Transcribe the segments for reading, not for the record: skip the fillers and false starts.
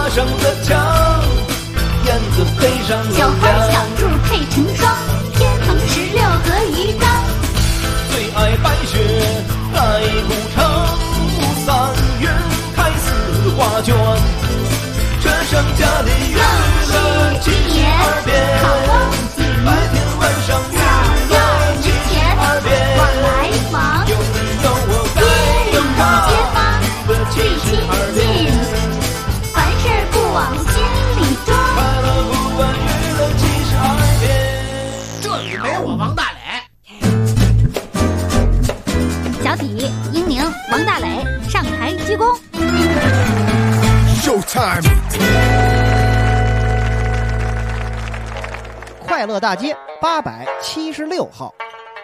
上的墙，燕子配上小花小兔配成双，天蓬16和鱼缸。 最爱白雪盖古城，3月开4画卷，这剩下的娱乐72变，白天晚上娱乐72变， 往来往， 有你有我街里街坊的最亲近，凡事不往心里装。 快乐不管娱乐72变。 这里没我王大磊。 小体、英宁、王大磊上台鞠躬。 Showtime！ 快乐大街876号，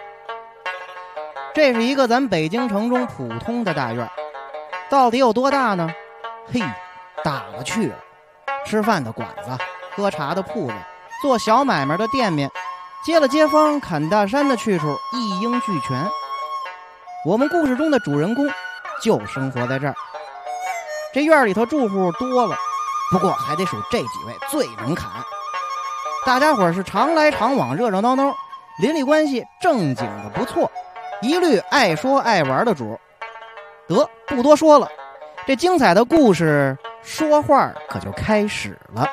这是一个咱北京城中普通的大院，到底有多大呢？嘿，大了去了，吃饭的馆子，喝茶的铺子，做小买卖的店面，接了街坊砍大山的去处一应俱全。我们故事中的主人公就生活在这儿。这院里头住户多了，不过还得数这几位最能砍。大家伙是常来常往，热热闹闹，邻里关系正经的不错，一律爱说爱玩的主。得，不多说了，这精彩的故事说话可就开始了。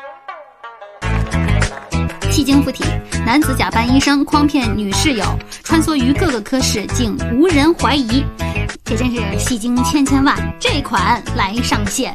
戏精附体，男子假扮医生诓骗女室友，穿梭于各个科室，竟无人怀疑。这真是戏精千万，这款来上线。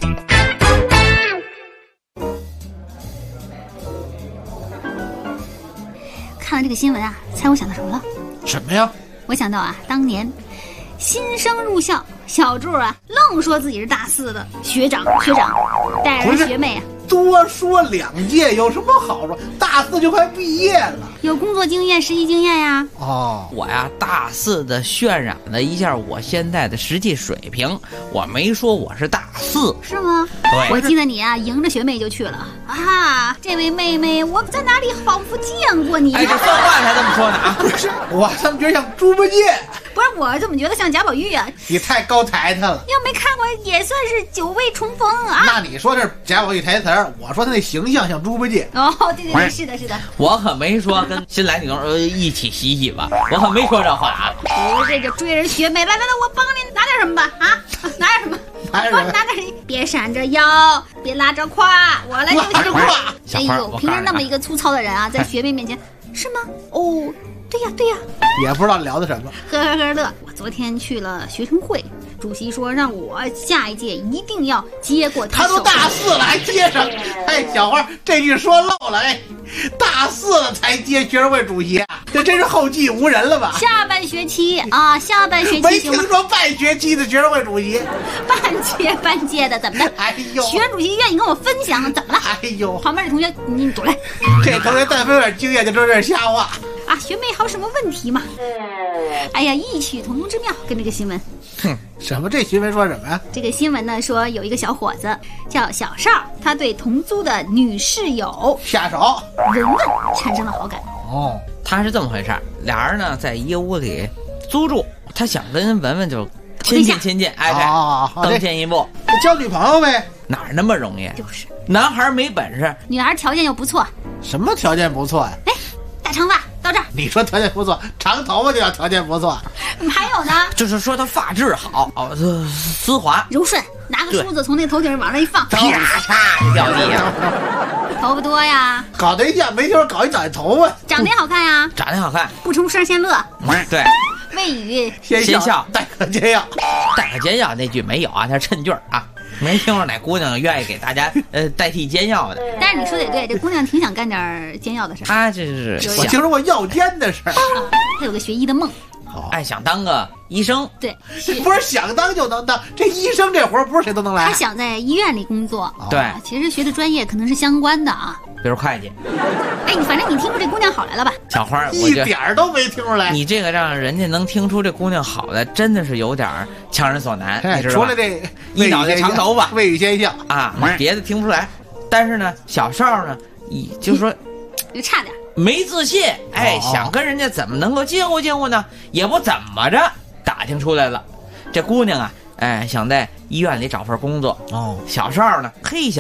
看了这个新闻啊，猜我想到什么了？ 什么呀？ 我想到啊，当年新生入校，小柱啊愣说自己是大4的学长，带着学妹啊， 多说2届有什么好处？大4就快毕业了， 有工作经验、实习经验呀。 哦， 我呀，大4的渲染了一下我现在的实际水平，我没说我是大4， 是吗？ 对， 我记得你啊，迎着学妹就去了啊。这位妹妹，我在哪里仿佛见过你？ 哎，这算话才这么说呢啊！ 不是，我怎么觉得像猪八戒？ 不是，我怎么觉得像贾宝玉啊？ 你太高抬他了。 要没看过，也算是久未重逢啊。 那你说这是贾宝玉台词儿，我说他那形象像猪八戒。 哦，对，是的。 我可没说跟新来女童一起洗洗吧，我可没说这话啊。 不是，就追人学妹，来，我帮你拿点什么吧啊，拿点什么？我拿点什么？别闪着腰，别拉着胯，我来就行。哎呦，平时那么一个粗糙的人啊，在学妹面前是吗？哦，对呀， 也不知道聊的什么， 呵乐。我昨天去了学生会，主席说让我下一届一定要接过他都大4了还接上。哎，小花这句说漏了，哎，大4了才接学生会主席，这真是后继无人了吧？ 下半学期没听说半学期的学生会主席， 半届的怎么的？ 哎呦， 学生主席愿意跟我分享，怎么了？ 哎呦， 旁边的同学你躲开。 这同学但凡有点经验就知道这是瞎话啊！学妹还有什么问题吗？哎呀，异曲同工之妙，跟这个新闻。 哼，什么？这新闻说什么呀？ 这个新闻呢说有一个小伙子叫小邵，他对同租的女室友下手文文产生了好感。 哦， 他是这么回事，俩人呢在一个屋里租住，他想跟文文就亲近，哎，更进一步， 交女朋友呗？ 哪那么容易？ 就是， 男孩没本事， 女孩条件又不错。 什么条件不错呀？ 哎，大长发到这儿。 你说条件不错，长头发就叫条件不错。 还有呢， 就是说他发质好，丝滑柔顺，拿个梳子从那头顶往那一放， 啪嚓就掉地上。 头发多呀， 搞对象没听说搞一长头发， 长得也好看呀， 长得好看， 不出声先乐。 对， 未雨先笑，待可煎药， 待可煎药那句没有啊，他是趁句啊。没听说哪姑娘愿意给大家代替煎药的。 但是你说的也对，这姑娘挺想干点煎药的事儿。 她这是我听说过药监的事儿， 她有个学医的梦， 爱想当个医生。 对， 不是想当就能当，这医生这活不是谁都能来。 她想在医院里工作， 对， 其实学的专业可能是相关的啊， 比如会计。 哎，反正你听出这姑娘好来了吧？ 小花， 一点都没听出来。 你这个让人家能听出这姑娘好的，真的是有点强人所难。你知道吧？ 除了这一脑袋长头发， 未雨先笑啊，别的听不出来。但是呢，小邵呢，就是说就差点没自信，哎，想跟人家怎么能够接乎呢？也不怎么着，打听出来了。这姑娘啊，哎，想在医院里找份工作。 哦， 小邵呢，想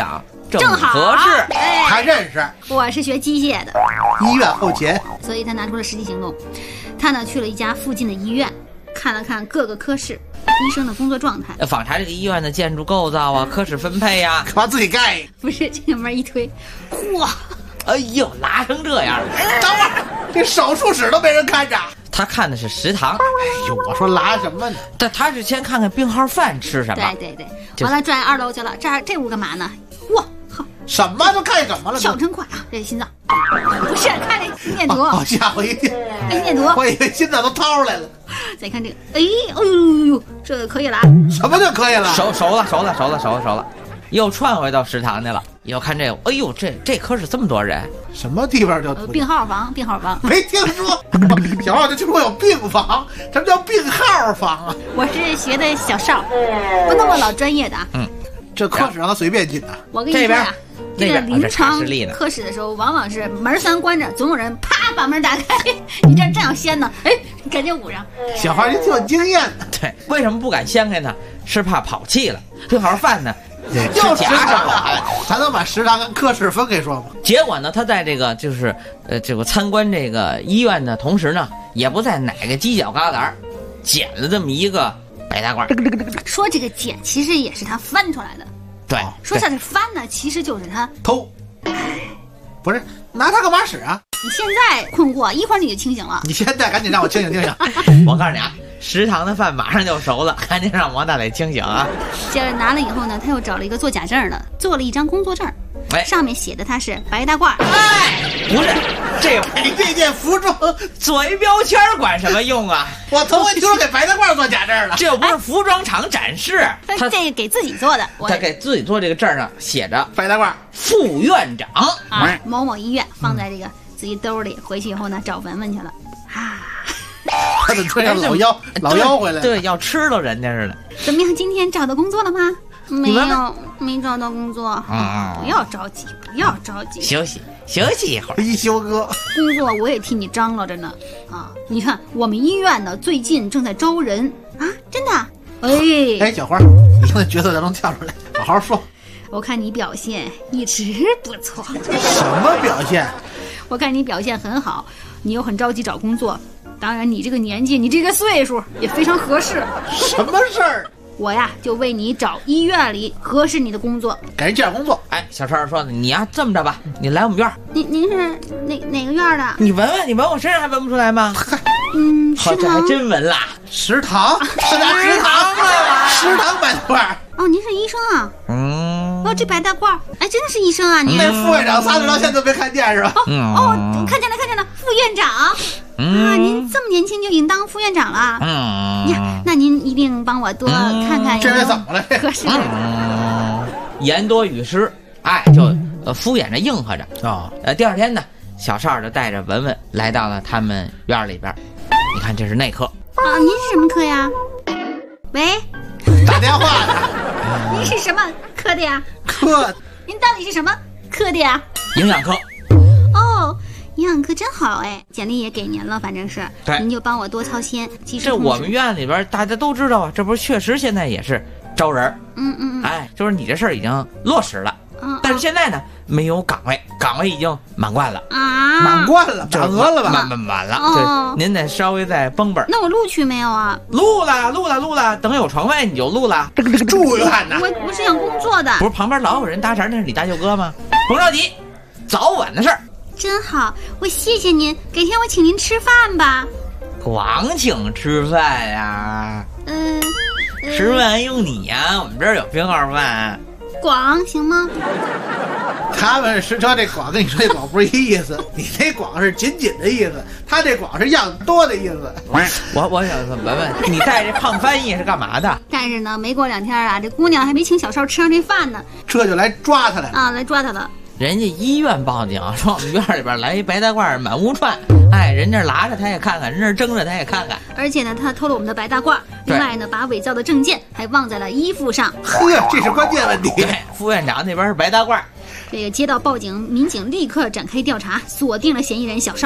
正好合适。 哎， 他认识。 我是学机械的， 医院后勤， 所以他拿出了实际行动。他呢去了一家附近的医院，看了看各个科室医生的工作状态， 访查这个医院的建筑构造啊、科室分配呀， 干嘛自己盖？ 不是这个门一推，嚯！ 哎呦，拉成这样！ 等会儿，这手术室都没人看着。 他看的是食堂。 哎呦，我说拉什么呢？ 但他是先看看病号饭吃什么。 对，完了转2楼去了，这屋干嘛呢？哇，好， 什么都看什么了？ 小城快啊！这心脏不是看这心电图， 吓我一跳！ 心电图， 我以为心脏都掏出来了。 再看这个，哎呦，这个可以了啊！ 什么就可以了？ 熟了。又串回到食堂去了，又看这个，哎呦，这科室这么多人， 什么地方叫病号房？ 没听说。小号就听说有病房，什么叫病号房啊？ 我是学的小少，不那么老专业的啊。 这科室让他随便进的。 我跟你说呀，这个临床科科室的时候，往往是门栓关着，总有人啪把门打开，你这正要掀呢，哎，赶紧捂上。 小孩就挺有经验的。 对，为什么不敢掀开呢？是怕跑气了。病号饭呢？ 又食堂了，咱能把食堂跟科室分开说吗？ 结果呢，他在这个这个参观这个医院的同时呢，也不在哪个犄角旮旯捡了这么一个白大褂。 说这个捡其实也是他翻出来的。 对， 说这是翻呢，其实就是他偷。不是拿它干嘛使啊？ 你现在困惑，一会儿你就清醒了。 你现在赶紧让我清醒清醒。 我告诉你啊，食堂的饭马上就熟了，赶紧让王大磊清醒啊！ 接着拿了以后呢，他又找了一个做假证的，做了一张工作证，上面写的他是白大褂。 哎，不是， 这件服装作为标签管什么用啊？ 我头回听说给白大褂做假证了， 这又不是服装厂展示， 他这给自己做的。 他给自己做这个证上写着白大褂副院长啊，某某医院，放在这个自己兜里，回去以后呢找文文去了啊。 他怎么突然老妖回来了？ 对，要吃了人家似的。 怎么样？今天找到工作了吗？没找到工作。不要着急， 休息一会儿。 一休哥， 工作我也替你张罗着呢。啊，你看我们医院呢最近正在招人啊，真的。 哎，小花，你现在角色咱能跳出来，好好说。 我看你表现一直不错。 什么表现？ 我看你表现很好，你又很着急找工作。当然，你这个年纪，你这个岁数也非常合适。 什么事儿？ 我呀，就为你找医院里合适你的工作， 给人介绍工作。 哎，小川说的，你呀这么着吧，你来我们院。 您是哪个院的？ 你闻我身上还闻不出来吗？好，这还真闻了。 食堂，是拿食堂了，食堂白大褂。 哦，您是医生啊？哦，这白大褂，哎，真的是医生啊！您那副院长仨到现在都没看见是吧？ 看见了，副院长。啊，您这么年轻就已经当副院长了？呀，那您一定帮我多看看。 这人怎么了？ 合适的。 言多语失，哎，就敷衍着应和着啊。第二天呢，小少就带着文文来到了他们院里边。你看，这是内科啊。您是什么科呀？喂， 打电话的。 您是什么科的呀？ 科。 您到底是什么科的呀？ 营养科。 哦。营养科真好哎，简历也给您了，反正是，您就帮我多操心。 这我们院里边大家都知道啊，这不是确实现在也是招人。哎，就是你这事儿已经落实了。但是现在呢，没有岗位已经满贯了啊， 满贯了，满额了吧？ 满了。对，您得稍微再绷绷。 那我录取没有啊？ 录了，等有床位你就录了。 这个住院呢？ 我是想工作的。 不是旁边老有人搭茬，那是你大舅哥吗？甭着急，早晚的事儿。 真好，我谢谢您，改天我请您吃饭吧。 光请吃饭呀？吃饭用你呀，我们这儿有病号饭。 广行吗？ 他们实车这广跟你说这广不是一意思，你那广是紧紧的意思，他这广是样多的意思。 我想闻闻，你带这胖翻译是干嘛的？ 但是呢，没过2天啊，这姑娘还没请小少吃上这饭呢， 这就来抓他来了啊，来抓他了。 人家医院报警说我们院里边来一白大褂满屋串，哎，人这拿着他也看看，人这睁着他也看看。 而且呢，他偷了我们的白大褂，另外呢，把伪造的证件还忘在了衣服上。 呵，这是关键问题。 对，副院长那边是白大褂。 这个接到报警，民警立刻展开调查，锁定了嫌疑人小少。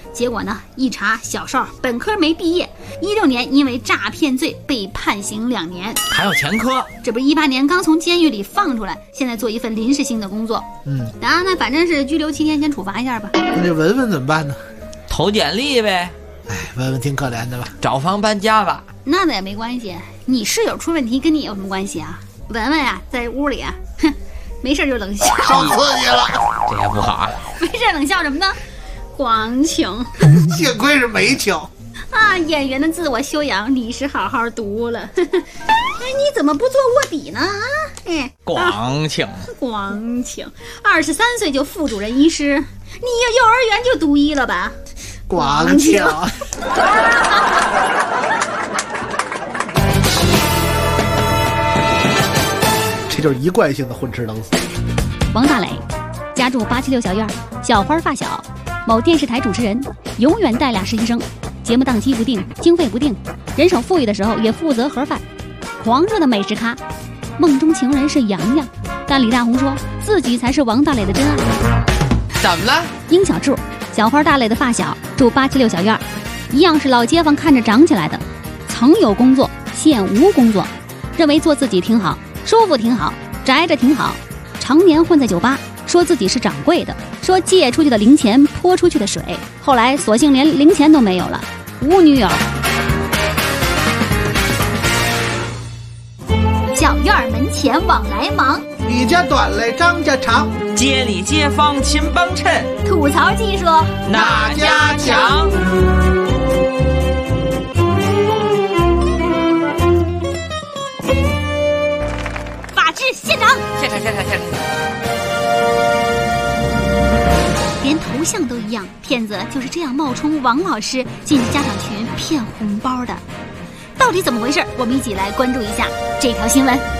结果呢，一查小邵本科没毕业，16年因为诈骗罪被判刑2年， 还有前科。 这不是18年刚从监狱里放出来，现在做一份临时性的工作。当然呢，反正是拘留7天，先处罚一下吧。 那这文文怎么办呢？ 投简历呗。 哎，文文挺可怜的吧？ 找房搬家吧。 那也没关系，你室友出问题跟你有什么关系啊？文文啊，在屋里啊，哼，没事就冷笑， 受刺激了， 这也不好啊。 没事冷笑什么呢？光情， 幸亏是没情啊！演员的自我修养你是好好读了。哎，你怎么不做卧底呢？哎， 光情， 光情，23岁就副主任医师，你幼儿园就读医了吧？ 光情。这就是一贯性的混吃等死。 王大磊家住876小院，小花发小，某电视台主持人，永远带俩实习生，节目档期不定，经费不定，人手富裕的时候也负责盒饭，狂热的美食咖，梦中情人是洋洋，但李大红说自己才是王大磊的真爱。 怎么了？ 殷小柱，小花大磊的发小，住876小院，一样是老街坊看着长起来的，曾有工作，现无工作，认为做自己挺好，舒服挺好，宅着挺好，常年混在酒吧，说自己是掌柜的，说借出去的零钱泼出去的水，后来索性连零钱都没有了，无女友。小院门前往来忙， 李家短来张家长， 街里街坊勤帮衬， 吐槽技术哪家强？ 法制现场， 现场。 连头像都一样，骗子就是这样冒充王老师进家长群骗红包的，到底怎么回事？我们一起来关注一下这条新闻。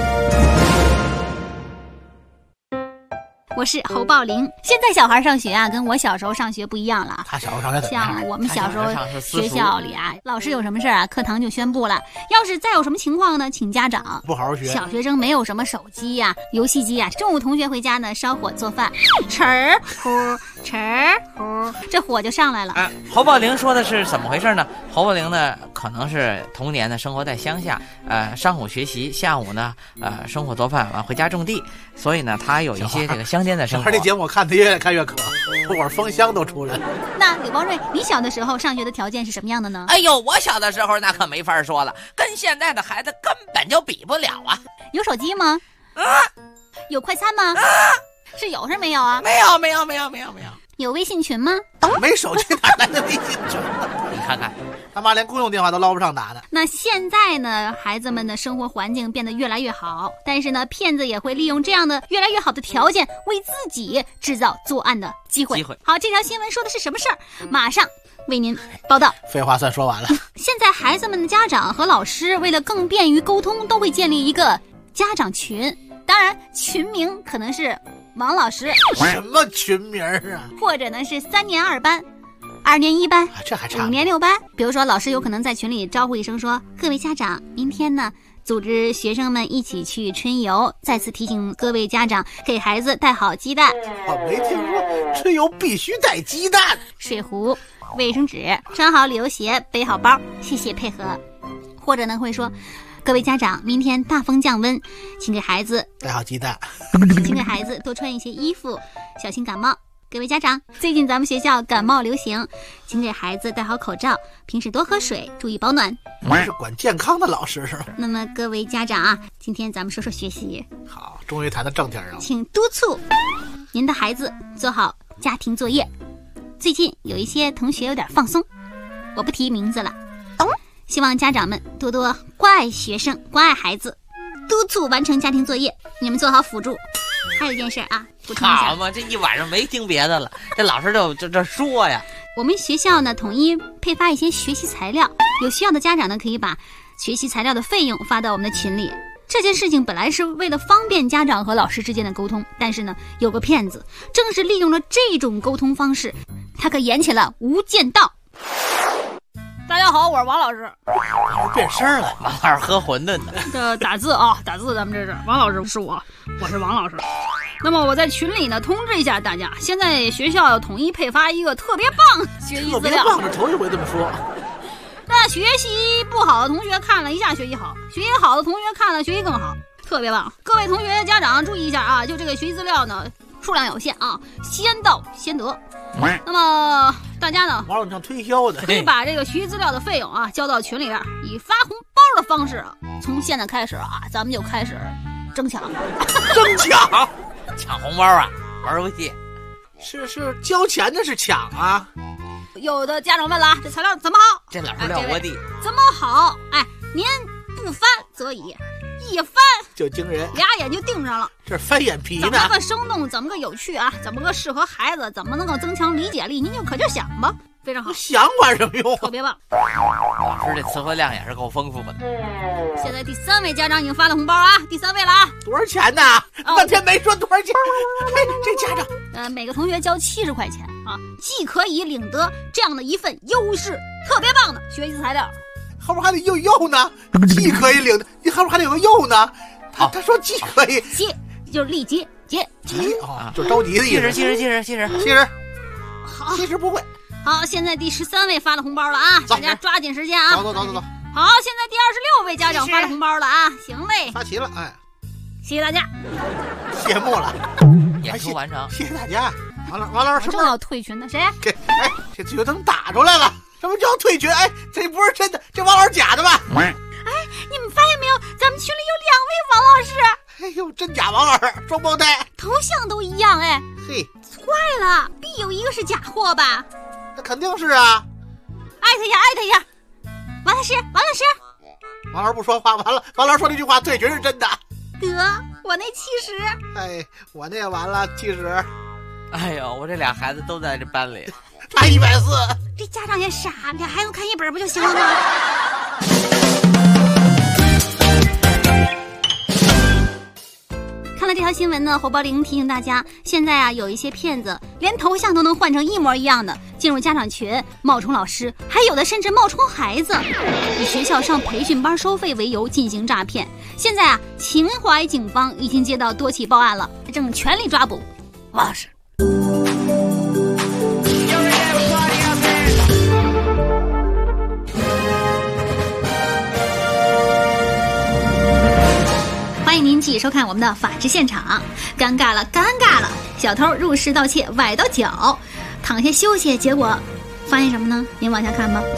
我是侯宝林。现在小孩上学啊，跟我小时候上学不一样了。 他小时候上学怎么样？ 像我们小时候学校里啊，老师有什么事啊，课堂就宣布了，要是再有什么情况呢，请家长。 不好好学。 小学生没有什么手机呀、游戏机呀，中午同学回家呢，烧火做饭，吃儿呼吃儿呼，这火就上来了。 侯宝林说的是怎么回事呢？侯宝林呢，可能是童年呢生活在乡下，上午学习，下午呢生火做饭，完回家种地，所以呢他有一些这个乡间的生活。 这节目我看他越看越渴，会儿封箱都出来了。 那柳光瑞，你小的时候上学的条件是什么样的呢？ 哎呦，我小的时候那可没法说了，跟现在的孩子根本就比不了啊。 有手机吗？有快餐吗？是有是没有啊？ 没有。 有微信群吗？ 没手机哪来的微信群？ 你看看， 他妈连公用电话都捞不上打的。 那现在呢，孩子们的生活环境变得越来越好，但是呢，骗子也会利用这样的越来越好的条件，为自己制造作案的机会。好，这条新闻说的是什么事儿？马上为您报道。 废话算说完了。 现在孩子们的家长和老师为了更便于沟通，都会建立一个家长群，当然群名可能是王老师， 什么群名啊？ 或者呢是3年2班、2年1班， 这还差 5年6班。比如说，老师有可能在群里招呼一声说：“各位家长，明天呢组织学生们一起去春游，再次提醒各位家长给孩子带好鸡蛋。” 我没听说春游必须带鸡蛋。 水壶、卫生纸，穿好旅游鞋，背好包，谢谢配合。或者呢会说：“各位家长，明天大风降温，请给孩子带好鸡蛋， 请给孩子多穿一些衣服，小心感冒。各位家长，最近咱们学校感冒流行，请给孩子戴好口罩，平时多喝水，注意保暖。” 你是管健康的老师是吧？ 那么各位家长啊，今天咱们说说学习。 好，终于谈到正题上了。 请督促您的孩子做好家庭作业。最近有一些同学有点放松，我不提名字了。希望家长们多多关爱学生，关爱孩子，督促完成家庭作业，你们做好辅助。还有一件事啊，补充一下。 好嘛，这一晚上没听别的了，这老师就这说呀。 我们学校呢统一配发一些学习材料，有需要的家长呢可以把学习材料的费用发到我们的群里。这件事情本来是为了方便家长和老师之间的沟通，但是呢有个骗子正是利用了这种沟通方式，他可演起了无间道。大家好，我是王老师。 变声了， 王老师喝馄饨呢。 这打字啊，打字，咱们这是王老师是我是王老师。 那么我在群里呢通知一下大家，现在学校要统一配发一个特别棒学习资料。 特别棒，这头一回这么说。 那学习不好的同学看了一下学习好，学习好的同学看了学习更好，特别棒。各位同学家长注意一下啊，就这个学习资料呢数量有限啊，先到先得。那么大家呢， 王老像推销的， 可以把这个学习资料的费用啊交到群里边，以发红包的方式，从现在开始啊，咱们就开始争抢， 抢红包啊，玩游戏。 是交钱的是抢啊。 有的家长问了，这材料怎么好？ 这哪是撂窝地？ 怎么好？哎，您不翻则已，一翻就惊人， 俩眼就盯上了。 这翻眼皮呢？ 怎么个生动？怎么个有趣啊？怎么个适合孩子？怎么能够增强理解力？您就可就想吧，非常好。 想管什么用？ 特别棒。 老师这词汇量也是够丰富的。 现在第3位家长已经发了红包啊，第3位了啊。 多少钱呢？半天没说多少钱。这家长， 每个同学交70块钱啊，既可以领得这样的一份优质、特别棒的学习材料。 后边还得又呢，既可以领的，你后边还得有个又呢。他说既可以， 急就是立即急啊，就着急的意思。 70， 好 ，70不会。 好，现在第13位发了红包了啊，大家抓紧时间啊。 走。 好，现在第26位家长发了红包了啊，行嘞， 发齐了，哎， 谢谢大家， 谢幕了， 演出完成， 谢谢大家。王老师， 正要退群的谁？ 这嘴灯打出来了，什么叫退群？哎，这不是真的，这王老师假的吧？ 哎，你们发现没有，咱们群里有2位王老师。 哎呦，真假王老师，双胞胎， 头像都一样哎。 嘿， 坏了，必有一个是假货吧？ 那肯定是啊。 艾特一下，王老师。 王老师不说话，完了，王老师说那句话，退群是真的。 得，我那70。 哎，我那也完了70。 哎呦，我这俩孩子都在这班里， 差140。 这家长也傻，俩孩子看一本不就行了吗？看了这条新闻呢，侯宝玲提醒大家，现在啊有一些骗子连头像都能换成一模一样的，进入家长群冒充老师，还有的甚至冒充孩子，以学校上培训班收费为由进行诈骗。现在啊，秦淮警方已经接到多起报案了，正全力抓捕王老师。欢迎您继续收看我们的法制现场。尴尬了，小偷入室盗窃崴到脚，躺下休息，结果发现什么呢？您往下看吧。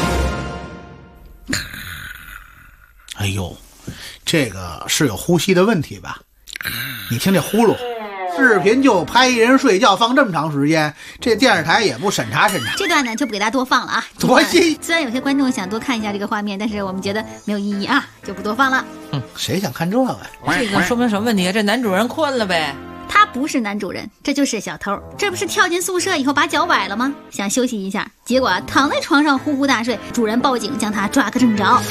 哎呦，这个是有呼吸的问题吧？你听这呼噜，视频就拍一人睡觉放这么长时间，这电视台也不审查。 这段呢就不给大家多放了啊， 多新。 虽然有些观众想多看一下这个画面，但是我们觉得没有意义啊，就不多放了。 谁想看这个？ 这个说明什么问题？这男主人困了呗？ 他不是男主人，这就是小偷。这不是跳进宿舍以后把脚崴了吗？想休息一下，结果躺在床上呼呼大睡，主人报警将他抓个正着。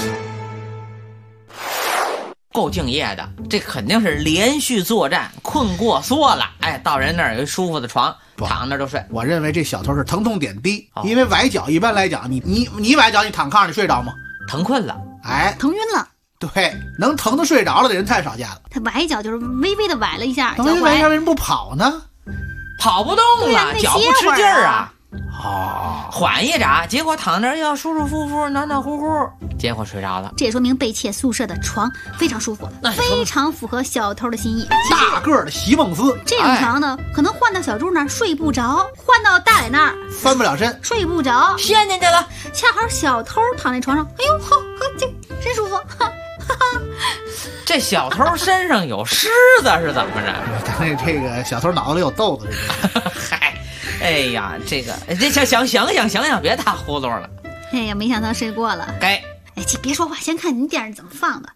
够敬业的，这肯定是连续作战，困过缩了，哎，到人那儿有一舒服的床，躺那儿就睡。 我认为这小偷是疼痛点低，因为崴脚一般来讲，你崴脚，你躺炕上你睡着吗？ 疼困了， 哎， 疼晕了。 对，能疼的睡着了的人太少见了。 他崴脚就是微微的崴了一下，脚崴为什么不跑呢？ 跑不动了，脚不吃劲儿啊。缓一眨，结果躺那儿要舒舒服服、暖暖乎乎，结果睡着了。 这也说明被窃宿舍的床非常舒服，非常符合小偷的心意。 大个儿的席梦思， 这种床呢，可能换到小猪那儿睡不着，换到大磊那儿翻不了身， 睡不着， 陷进去了。 恰好小偷躺在床上，哎呦，好，这真舒服。 这小偷身上有虱子是怎么着？ 这个小偷脑子里有豆子似的。 嗨，哎呀，这想想，别打呼噜了。 哎呀，没想到睡过了。 该， 哎，别说话，先看您电视怎么放的。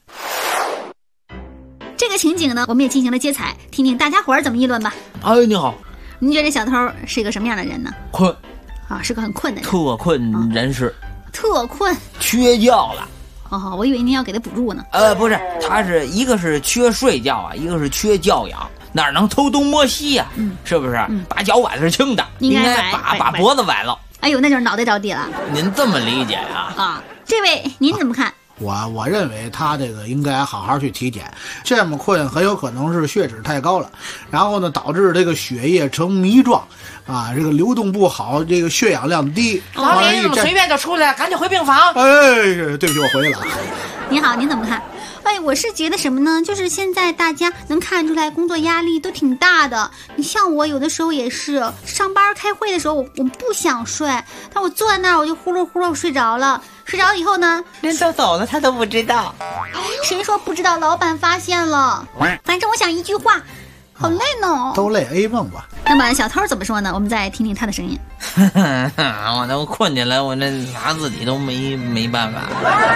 这个情景呢，我们也进行了接采，听听大家伙儿怎么议论吧。 哎，你好， 您觉得这小偷是一个什么样的人呢？ 困啊，是个很困的人， 特困人士， 特困， 缺觉了。 哦，我以为您要给他补助呢。 不是，他是一个是缺睡觉啊，一个是缺教养，哪能偷东摸西呀？是不是？把脚崴是轻的，应该把脖子崴了。 哎呦，那就是脑袋着地了。 您这么理解呀？ 啊，这位您怎么看？ 我认为他这个应该好好去体检。这么困很有可能是血脂太高了，然后呢导致这个血液呈糜状啊，这个流动不好，这个血氧量低。 老李怎么随便就出来了？赶紧回病房。 对不起，我回来了。 你好，您怎么看？我是觉得什么呢？就是现在大家能看出来工作压力都挺大的。你像我有的时候也是上班开会的时候，我不想睡，但我坐在那儿我就呼噜呼噜睡着了。睡着以后呢， 人都走了他都不知道。 谁说不知道？老板发现了。反正我想一句话，好累呢。 都累 A 梦吧。 那么小偷怎么说呢？我们再听听他的声音。 我都困起来，我这拿自己都没办法。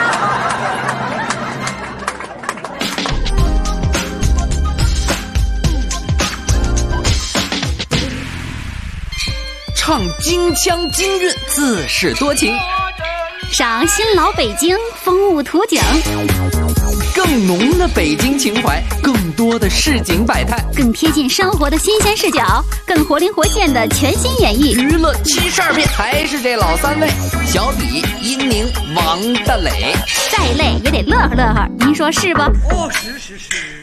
唱京腔京韵，自是多情； 赏新老北京风物图景， 更浓的北京情怀，更多的市井百态， 更贴近生活的新鲜视角，更活灵活现的全新演绎。 娱乐72片，还是这老三位：小李、英宁、王大磊。 再累也得乐呵乐呵，您说是不？ 是。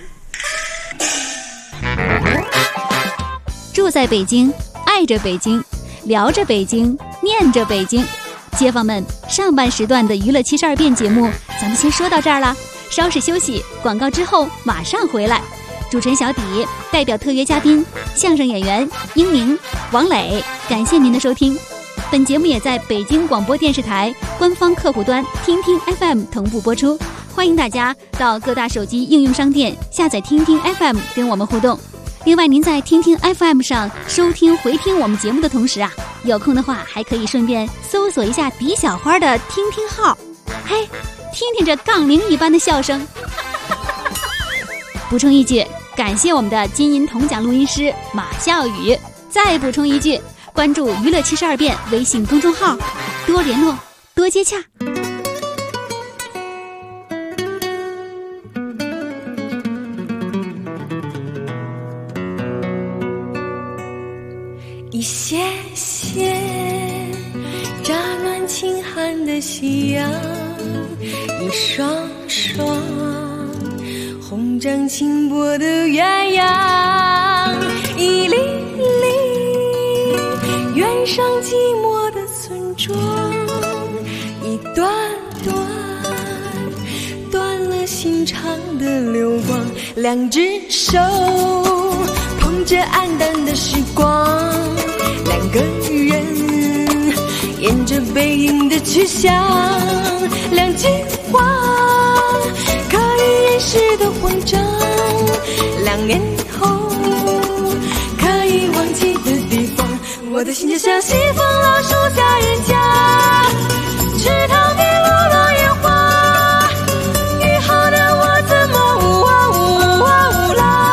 住在北京，爱着北京，聊着北京，念着北京。街坊们，上半时段的娱乐72变节目咱们先说到这儿了，稍事休息，广告之后马上回来。主持人小迪代表特约嘉宾相声演员英明、王磊，感谢您的收听。本节目也在北京广播电视台官方客户端听听 FM 同步播出，欢迎大家到各大手机应用商店下载听听 FM 跟我们互动。另外，您在听听 FM 上收听回听我们节目的同时啊，有空的话还可以顺便搜索一下迪小花的听听号，嘿，听听这杠铃一般的笑声。补充一句，感谢我们的金银铜奖录音师马笑宇。再补充一句，关注娱乐72变微信公众号，多联络，多接洽。 一些些乍暖轻寒的夕阳，一双双红掌轻波的鸳鸯，一粒粒远上寂寞的村庄，一段段断了心肠的流光，两只手捧着黯淡的时光，两个人沿着背影的去向，两句话可以掩饰的慌张，2年后可以忘记的地方，我的心就像西风老树下人家，池塘边落落叶花，雨后的我怎么呜啊呜啊呜啦。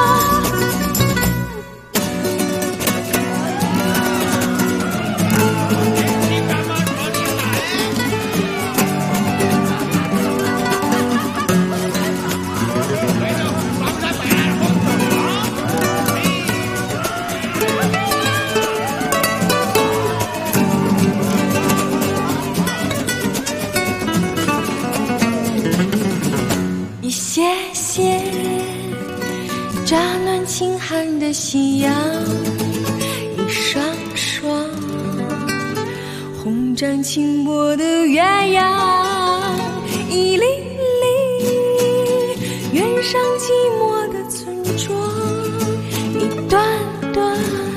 乍暖轻寒的夕阳，一双双红掌轻波的鸳鸯，一粒粒远上寂寞的村庄，一段段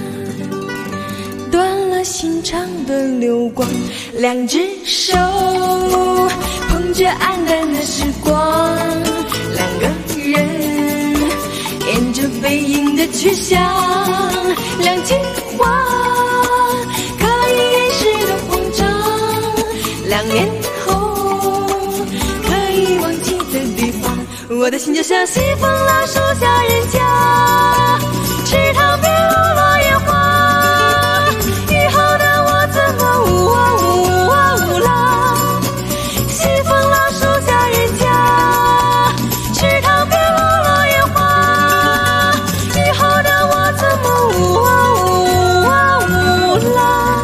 断了心肠的流光，两只手捧着黯淡的时光，两个人沿着背影的去向，两句话可以掩饰的慌张，2年后可以忘记的地方，我的心就像西风老树下人家，池塘边落落叶花，雨后的我怎么呜啊呜啊呜啦，西风老树下人家，池塘边落落叶花，雨后的我怎么呜啊呜啊呜啦。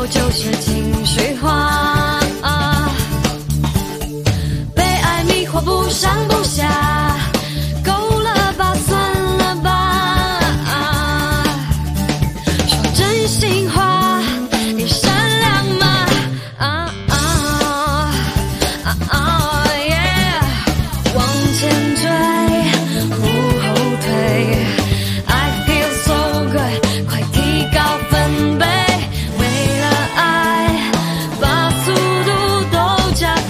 就是情绪化，被爱迷惑不上不下，够了吧，算了吧，说真心话，你善良吗？往前追，不后退。I feel so good， 快提高分贝，为了爱，把速度都加倍。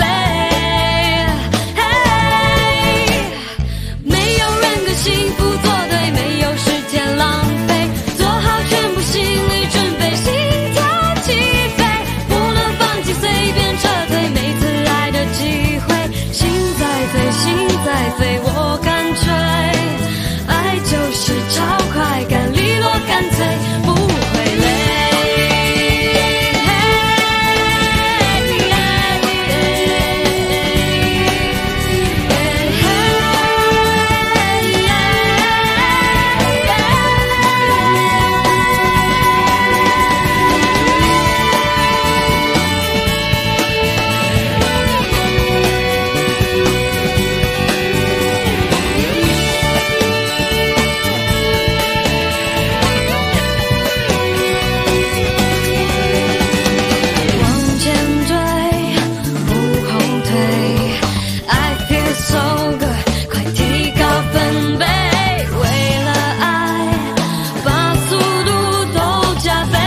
没有人跟幸福作对，没有时间浪费，做好全部心理准备，心跳起飞，不能放弃，随便撤退，每次爱的机会，心在飞，心在飞，我干脆，爱就是超快感，利落干脆，不会累。往前追，不后退。I feel so good， 快提高分贝，为了爱，把速度都加倍。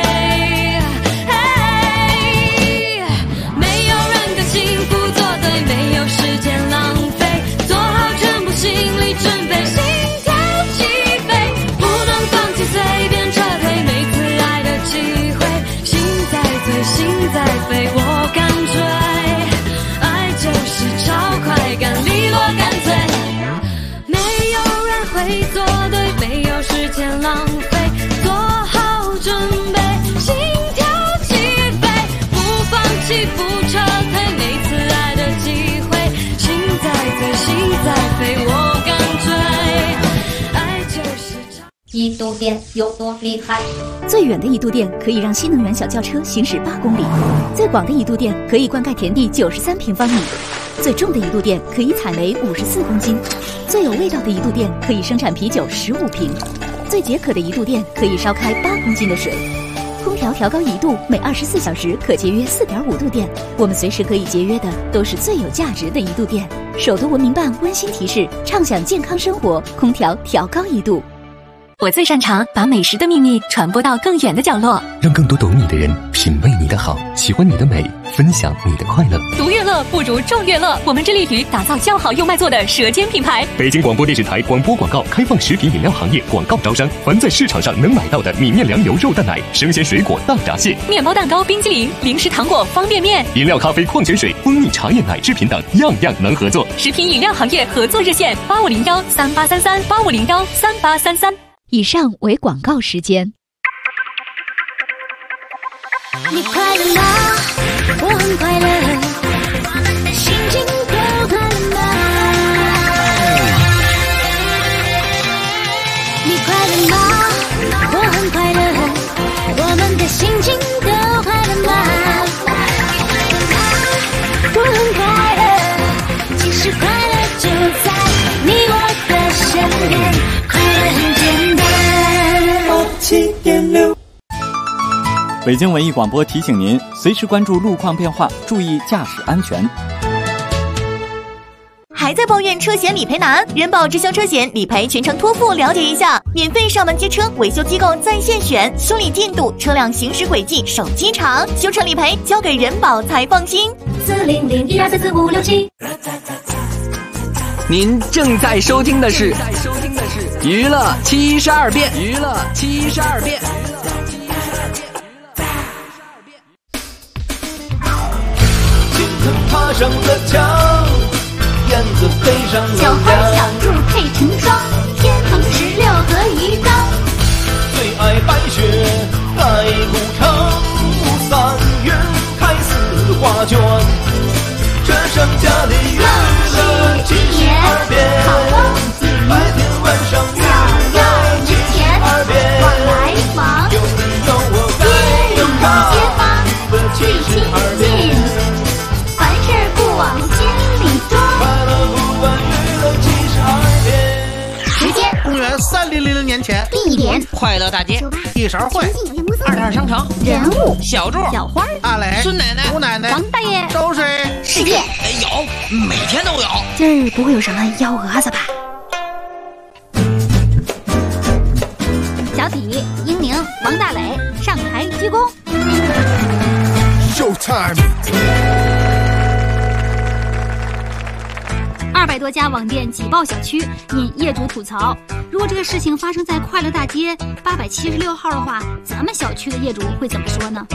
没有人跟幸福作对，没有时间浪费，做好全部心理准备，心跳起飞，不能放弃，随便撤退，每次爱的机会，心在飞，心在飞，我干脆，爱就是超快感，利落干脆，没有人会做对，没有时间浪费，做好准备，心跳起飞，不放弃，不撤退，每次爱的机会，心在飞，心在飞，我干脆，爱就是超。 一度电有多厉害？ 最远的一度电可以让新能源小轿车行驶8公里，最广的一度电可以灌溉田地93平方米，最重的一度电可以采煤54公斤，最有味道的一度电可以生产啤酒15瓶，最解渴的一度电可以烧开8公斤的水。空调调高1度，每24小时可节约4.5度电。我们随时可以节约的都是最有价值的一度电。首都文明办温馨提示：畅享健康生活，空调调高1度。 我最擅长把美食的秘密传播到更远的角落， 让更多懂你的人品味你的好，喜欢你的美，分享你的快乐。 独乐乐不如众乐乐，我们致力于打造叫好又卖座的舌尖品牌。 北京广播电视台广播广告开放食品饮料行业广告招商，凡在市场上能买到的米面粮油肉蛋奶、生鲜水果大闸蟹、 面包蛋糕、冰激凌、零食糖果、方便面、 饮料、咖啡、矿泉水、蜂蜜茶叶奶制品等，样样能合作。 食品饮料行业合作热线：8501383385013833。 以上为广告时间。 你快乐吗？我很快乐，心情都快乐吗？你快乐吗？我很快乐，我们的心情都快乐吗？我很快乐，其实快乐就在你我的身边，快乐很简单。7.6 北京文艺广播提醒您，随时关注路况变化，注意驾驶安全。 还在抱怨车险理赔难？人保直销车险理赔全程托付，了解一下，免费上门接车，维修机构在线选，修理进度、车辆行驶轨迹、手机查，修车理赔交给人保才放心。40012444567。 您正在收听的是娱乐72变，娱乐72变。 爬上了墙，燕子飞上了小花小兔配成双，天蓬16和鱼缸。 最爱白雪盖古城，3月开4画卷。这盛家的娱乐72变，白天晚上娱乐72变。 往来忙， 有你有我该有他。 年前， 地点快乐大街， 一勺烩 ，22商城， 人物小柱、 小花、 阿磊、 孙奶奶、 吴奶奶、 王大爷、 周水、 世界有，每天都有。 今儿不会有什么幺蛾子吧？小体、英宁、王大磊上台鞠躬。 Showtime。 200多家网店挤爆小区，引业主吐槽。如果这个事情发生在快乐大街876号的话，咱们小区的业主会怎么说呢？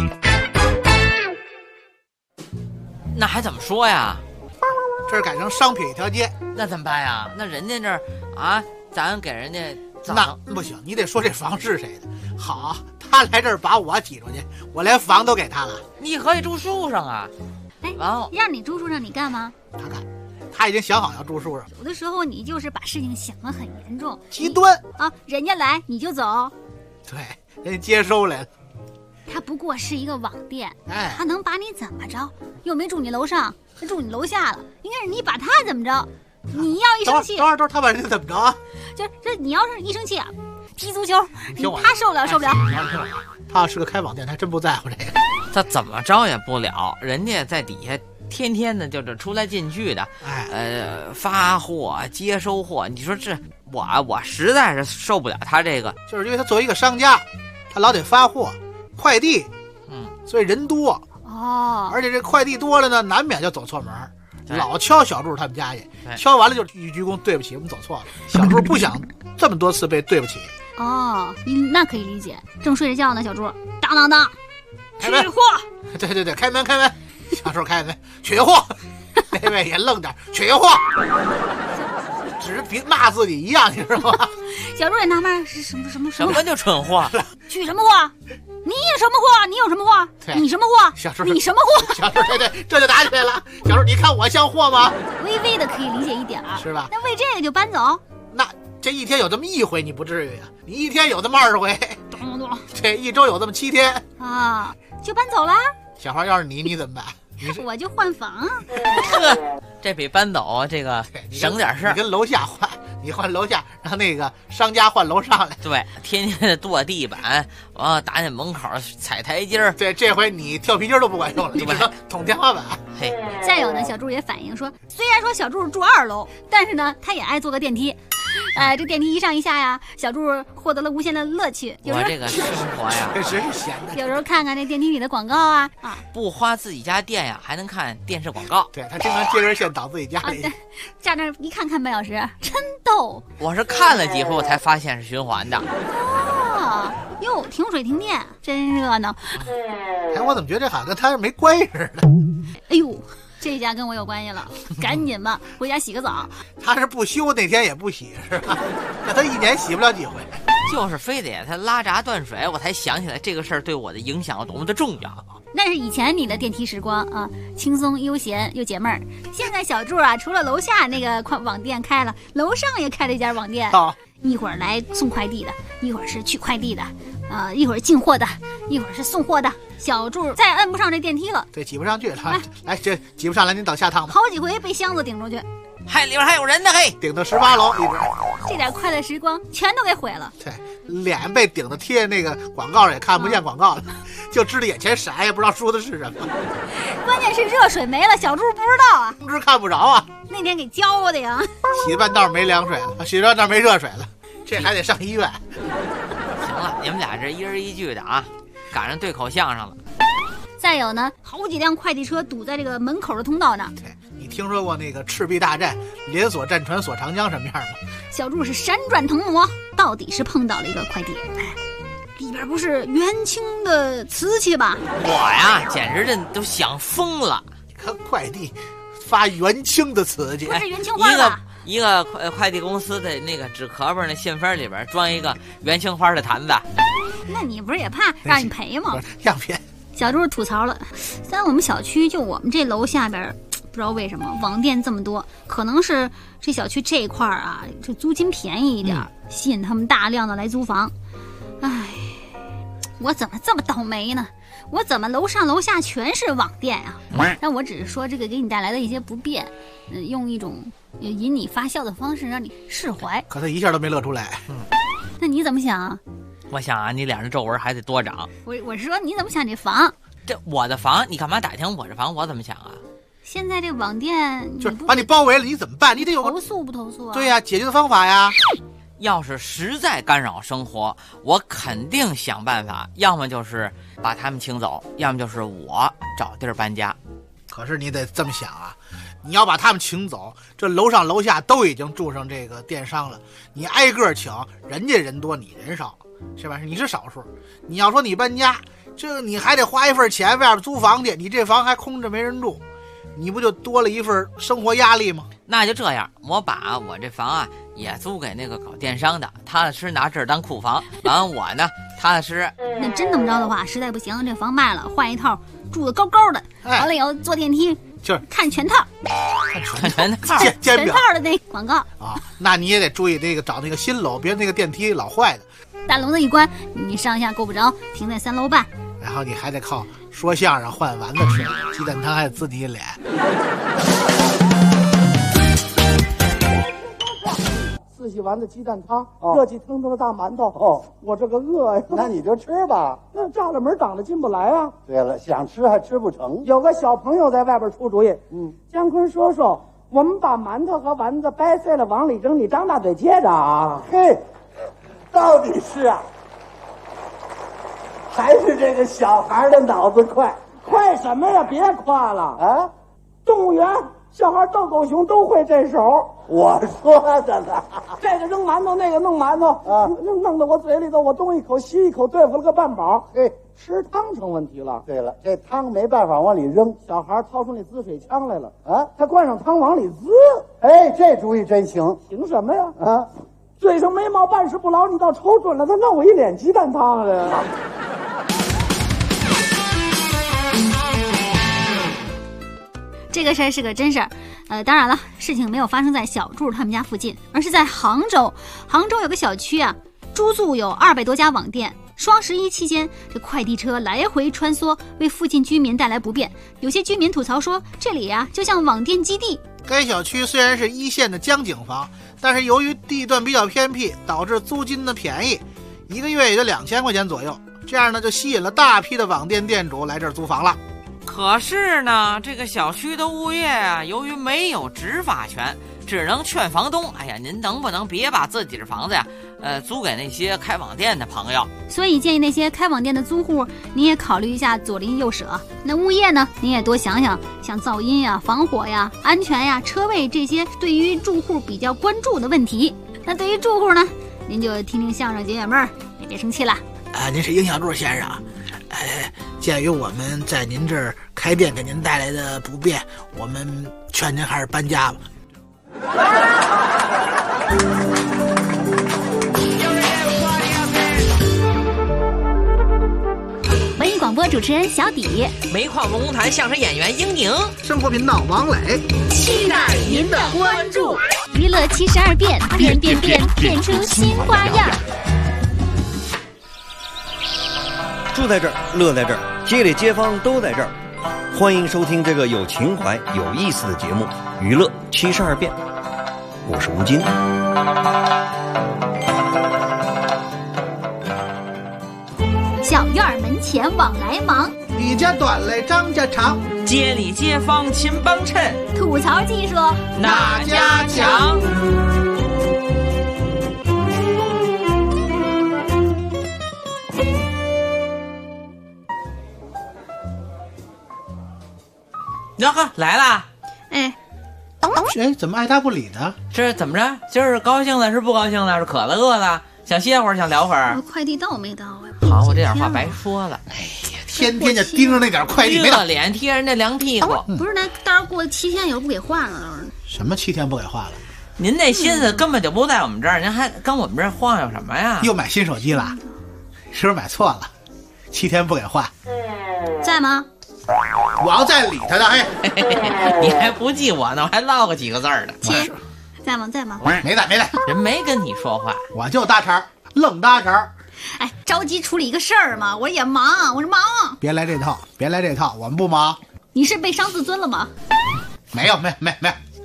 那还怎么说呀？ 这儿改成商品一条街， 那怎么办呀？那人家这儿啊，咱给人家那不行，你得说这房是谁的。好，他来这儿把我挤出去，我连房都给他了。 你可以住树上啊。 哎，让你住树上，你干嘛？ 他已经想好要住树上。 有的时候你就是把事情想得很严重， 极端啊！人家来你就走， 对，人家接收来了。 他不过是一个网店， 哎， 他能把你怎么着？又没住你楼上，他住你楼下了，应该是你把他怎么着？你要一生气， 等会儿他把人家怎么着啊？ 就是这，你要是一生气啊，踢足球，他受不了，受不了。 他是个开网店，他真不在乎这个。 他怎么着也不了，人家在底下天天的就是出来进去的，发货接收货，你说这我实在是受不了他这个， 就是因为他作为一个商家，他老得发货快递，所以人多哦， 而且这快递多了呢，难免就走错门，老敲小柱他们家去，敲完了就一鞠躬，对不起，我们走错了。小柱不想这么多次被对不起。 哦，那可以理解，正睡着觉呢，小柱当当当，取货， 对，开门。小柱开门，取货。那位也愣点，取货。只是比骂自己一样，你知道吗？ 小柱也纳闷，是什么就蠢货？ 取什么货？你有什么货？你有什么货？你什么货？ 小柱， 你什么货？ 小柱，对，这就打起来了。小柱，你看我像货吗？ 微微的可以理解一点， 是吧？ 那为这个就搬走？ 那这一天有这么1回，你不至于啊？你一天有这么20回， 咚， 这一周有这么7天啊，就搬走了。 小花，要是你怎么办？ 我就换房。 这比搬走这个省点事儿。 你跟楼下换，你换楼下，让那个商家换楼上来。 对，天天的跺地板，完了打你门口踩台阶儿。 对，这回你跳皮筋都不管用了，你只能捅天花板。 嘿， 再有呢，小柱也反映说，虽然说小柱住2楼，但是呢，他也爱坐个电梯。这电梯一上一下呀，小柱获得了无限的乐趣。 我这个生活呀， 真是闲的。 有时候看看这电梯里的广告啊， 不花自己家电呀，还能看电视广告。 对，他经常接根线导自己家里， 站那一看半小时，真逗。 我是看了几回，我才发现是循环的。 哦，哟，停水停电，真热闹。 哎，我怎么觉得这好像跟他没关系似的？ 哎呦。这家跟我有关系了，赶紧吧，回家洗个澡。 他是不休那天也不洗是吧？那他1年洗不了几回， 就是非得他拉闸断水，我才想起来这个事儿对我的影响有多么的重要。 那是以前你的电梯时光啊，轻松悠闲又解闷儿。现在小柱啊，除了楼下那个网店开了，楼上也开了一家网店。一会儿来送快递的，一会儿是取快递的，一会儿进货的，一会儿是送货的。小柱再摁不上这电梯了， 对，挤不上去了。来，这挤不上来，您等下趟吧。 好几回被箱子顶出去， 里边还有人呢，嘿， 顶到18楼里边。 这点快乐时光全都给毁了。 对，脸被顶的贴那个广告也看不见广告了，就知道眼前闪，也不知道说的是什么。 关键是热水没了，小柱不知道啊， 通知看不着啊。 那天给浇的呀， 洗半道没凉水了，洗半道没热水了，这还得上医院。 行了，你们俩这一人一句的啊，赶上对口相声了。 再有呢，好几辆快递车堵在这个门口的通道呢。 对，你听说过那个赤壁大战连锁战船锁长江什么样吗？ 小柱是闪转腾挪，到底是碰到了一个快递，里边不是元清的瓷器吧？ 我呀，简直这都想疯了。 你看快递发元清的瓷器， 不是元清花吧？ 一个快递公司的那个纸壳儿那信封里边装一个元青花的坛子。 那你不是也怕让你赔吗？ 样骗。 小柱吐槽了，在我们小区就我们这楼下边，不知道为什么网店这么多，可能是这小区这一块啊，这租金便宜一点，吸引他们大量的来租房。唉，我怎么这么倒霉呢？我怎么楼上楼下全是网店啊？但我只是说这个给你带来的一些不便，用一种引你发笑的方式让你释怀。 可他一下都没乐出来。 那你怎么想啊？ 我想啊，你脸上皱纹还得多长。 我是说你怎么想这房？ 这我的房，你干嘛打听我这房？我怎么想啊？ 现在这网店就是把你包围了，你怎么办？你得有个投诉不投诉啊？ 对呀，解决的方法呀。 要是实在干扰生活，我肯定想办法，要么就是把他们清走，要么就是我找地儿搬家。 可是你得这么想啊，你要把他们请走，这楼上楼下都已经住上这个电商了，你挨个请，人家人多你人少，是吧？你是少数。你要说你搬家，这你还得花一份钱外边租房去，你这房还空着没人住，你不就多了一份生活压力吗？ 那就这样，我把我这房啊也租给那个搞电商的，踏踏实实拿这儿当库房。完我呢，踏踏实实。 那真这么着的话，实在不行，这房卖了，换一套住的高高的，完了以后坐电梯， 就是看全套， 全套， 全套的那广告啊。那你也得注意那个找那个新楼，别那个电梯老坏的。 大笼子一关，你上下够不着，停在3楼半。 然后你还得靠说相声换丸子吃，鸡蛋汤还得自己脸。 4喜丸子鸡蛋汤，热气腾腾的大馒头。哦，我这个饿呀！那你就吃吧。那栅栏门挡着进不来啊。对了，想吃还吃不成。有个小朋友在外边出主意。姜昆叔叔，我们把馒头和丸子掰碎了往里扔，你张大嘴接着啊。嘿，到底是啊，还是这个小孩的脑子快？快什么呀？别夸了啊！动物园小孩斗狗熊都会这手。我说的呢，这个扔馒头，那个弄馒头啊，弄到我嘴里头，我东一口西一口，对付了个半饱。嘿，吃汤成问题了。对了，这汤没办法往里扔，小孩掏出那滋水枪来了啊，他灌上汤往里滋。哎，这主意真行。行什么呀？啊，嘴上没毛，办事不牢，你倒瞅准了，他弄我一脸鸡蛋汤了。 这个事儿是个真事儿，当然了，事情没有发生在小柱他们家附近，而是在杭州。杭州有个小区啊，租宿有200多家网店。双11期间，这快递车来回穿梭，为附近居民带来不便。有些居民吐槽说，这里啊就像网店基地。 该小区虽然是1线的江景房，但是由于地段比较偏僻，导致租金呢便宜，1个月也就2000块钱左右。这样呢，就吸引了大批的网店店主来这儿租房了。 可是呢，这个小区的物业啊，由于没有执法权，只能劝房东：哎呀，您能不能别把自己的房子呀，租给那些开网店的朋友？ 所以建议那些开网店的租户，你也考虑一下左邻右舍。那物业呢，你也多想想，像噪音呀、防火呀、安全呀、车位这些对于住户比较关注的问题。那对于住户呢，您就听听相声解解闷儿，也别生气了。 您是营小柱先生。鉴于我们在您这儿开店给您带来的不便，我们劝您还是搬家吧。 文艺广播主持人小底， 煤矿文工团相声演员英宁， 生活频道王磊， 期待您的关注。 娱乐72变，变变变，变出新花样。 住在这儿，乐在这儿，街里街坊都在这儿。欢迎收听这个有情怀、有意思的节目《娱乐72变》，我是吴京。 小院门前往来忙， 李家短来张家长， 街里街坊勤帮衬， 吐槽技术哪家强？哟呵，来啦！ 哎， 怎么爱答不理的？ 是怎么着？今儿高兴了是不高兴了？是渴了饿了？想歇会儿？想聊会儿？ 快递到没到啊？ 好，我这点话白说了。 哎呀，天天就盯着那点快递没到， 热脸贴人家凉屁股。 不是，那单过7天以后不给换了？ 什么7天不给换了？ 您那心思根本就不在我们这儿，您还跟我们这儿晃悠什么呀？ 又买新手机了？是不是买错了？7天不给换， 在吗？ 我要再理他的。哎， 你还不记我呢，我还唠个几个字儿呢。 亲，在吗？在吗？ 没在， 人没跟你说话， 我就搭茬，愣搭茬。 哎，着急处理一个事儿嘛，我也忙，我是忙。 别来这套，我们不忙。 你是被伤自尊了吗？ 没有，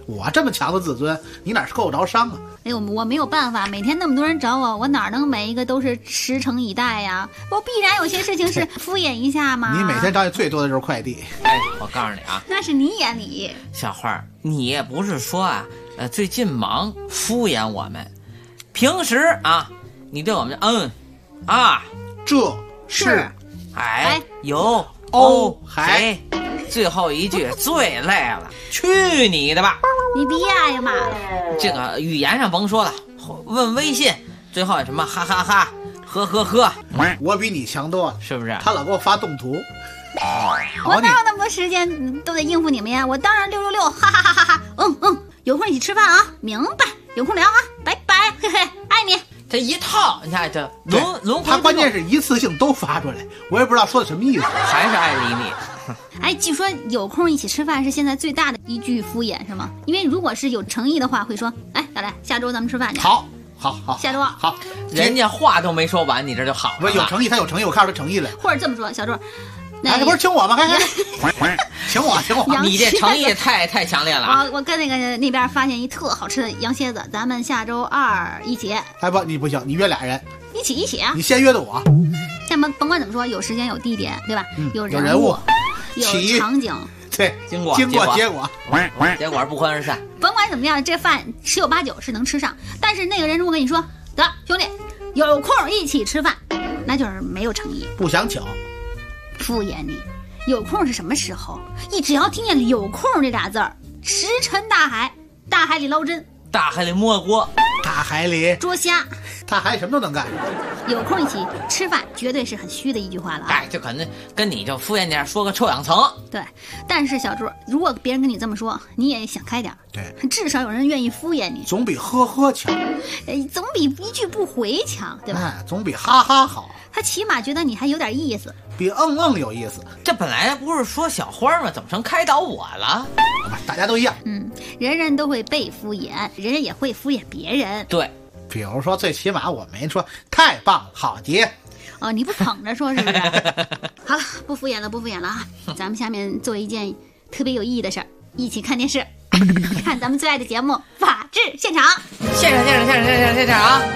我这么强的自尊，你哪够着伤啊？ 哎呦，我没有办法，每天那么多人找我，我哪能每一个都是实诚以待呀？我必然有些事情是敷衍一下嘛。 你每天找你最多的就是快递。 哎，我告诉你啊， 那是你眼里。 小花，你也不是说啊，最近忙敷衍我们，平时啊，你对我们这是哎有哦还。最后一句最累了，去你的吧！ 你别呀妈的！ 这个语言上甭说了，问微信最后什么哈哈哈，呵呵呵， 我比你强多了， 是不是？ 他老给我发动图， 我哪有那么多时间都得应付你们呀？我当然666，哈哈哈哈哈！有空一起吃饭啊，明白？有空聊啊，拜拜，嘿嘿，爱你。 这一套，你看这轮回， 他关键是一次性都发出来，我也不知道说的什么意思， 还是爱理你。 哎，据说有空一起吃饭是现在最大的一句敷衍，是吗？因为如果是有诚意的话，会说，哎，大来，下周咱们吃饭去。 好， 下周好， 人家话都没说完，你这就好了。 不是有诚意，他有诚意，我看出他诚意了。 或者这么说，小周， 那不是请我吗？请我， 你这诚意太强烈了啊！ 我跟那边发现一特好吃的羊蝎子，咱们下周2一起。 哎不，你不行，你约俩人， 一起啊！ 你先约的我。 但甭管怎么说，有时间有地点，对吧？有人物。 有场景， 对， 经过结果不欢而散。 甭管怎么样，这饭10有8九是能吃上。但是那个人如果跟你说，得兄弟，有空一起吃饭，那就是没有诚意， 不想请， 敷衍你。有空是什么时候？你只要听见有空这俩字儿，石沉大海，大海里捞针， 大海里摸锅， 大海里捉虾， 大海什么都能干。 有空一起吃饭，绝对是很虚的一句话了啊！ 哎，就可能跟你就敷衍点，说个臭氧层。 对，但是小朱，如果别人跟你这么说，你也想开点， 对， 至少有人愿意敷衍你， 总比呵呵强， 总比一句不回强，对吧？ 哎，总比哈哈好。 他起码觉得你还有点意思， 比有意思。 这本来不是说小花吗？怎么成开导我了？ 大家都一样， 人人都会被敷衍，人人也会敷衍别人。 对， 比如说，最起码我没说太棒，好极。 哦，你不捧着说是不是？好了，不敷衍了啊！咱们下面做一件特别有意义的事儿，一起看电视，看咱们最爱的节目《法制现场》。现场啊！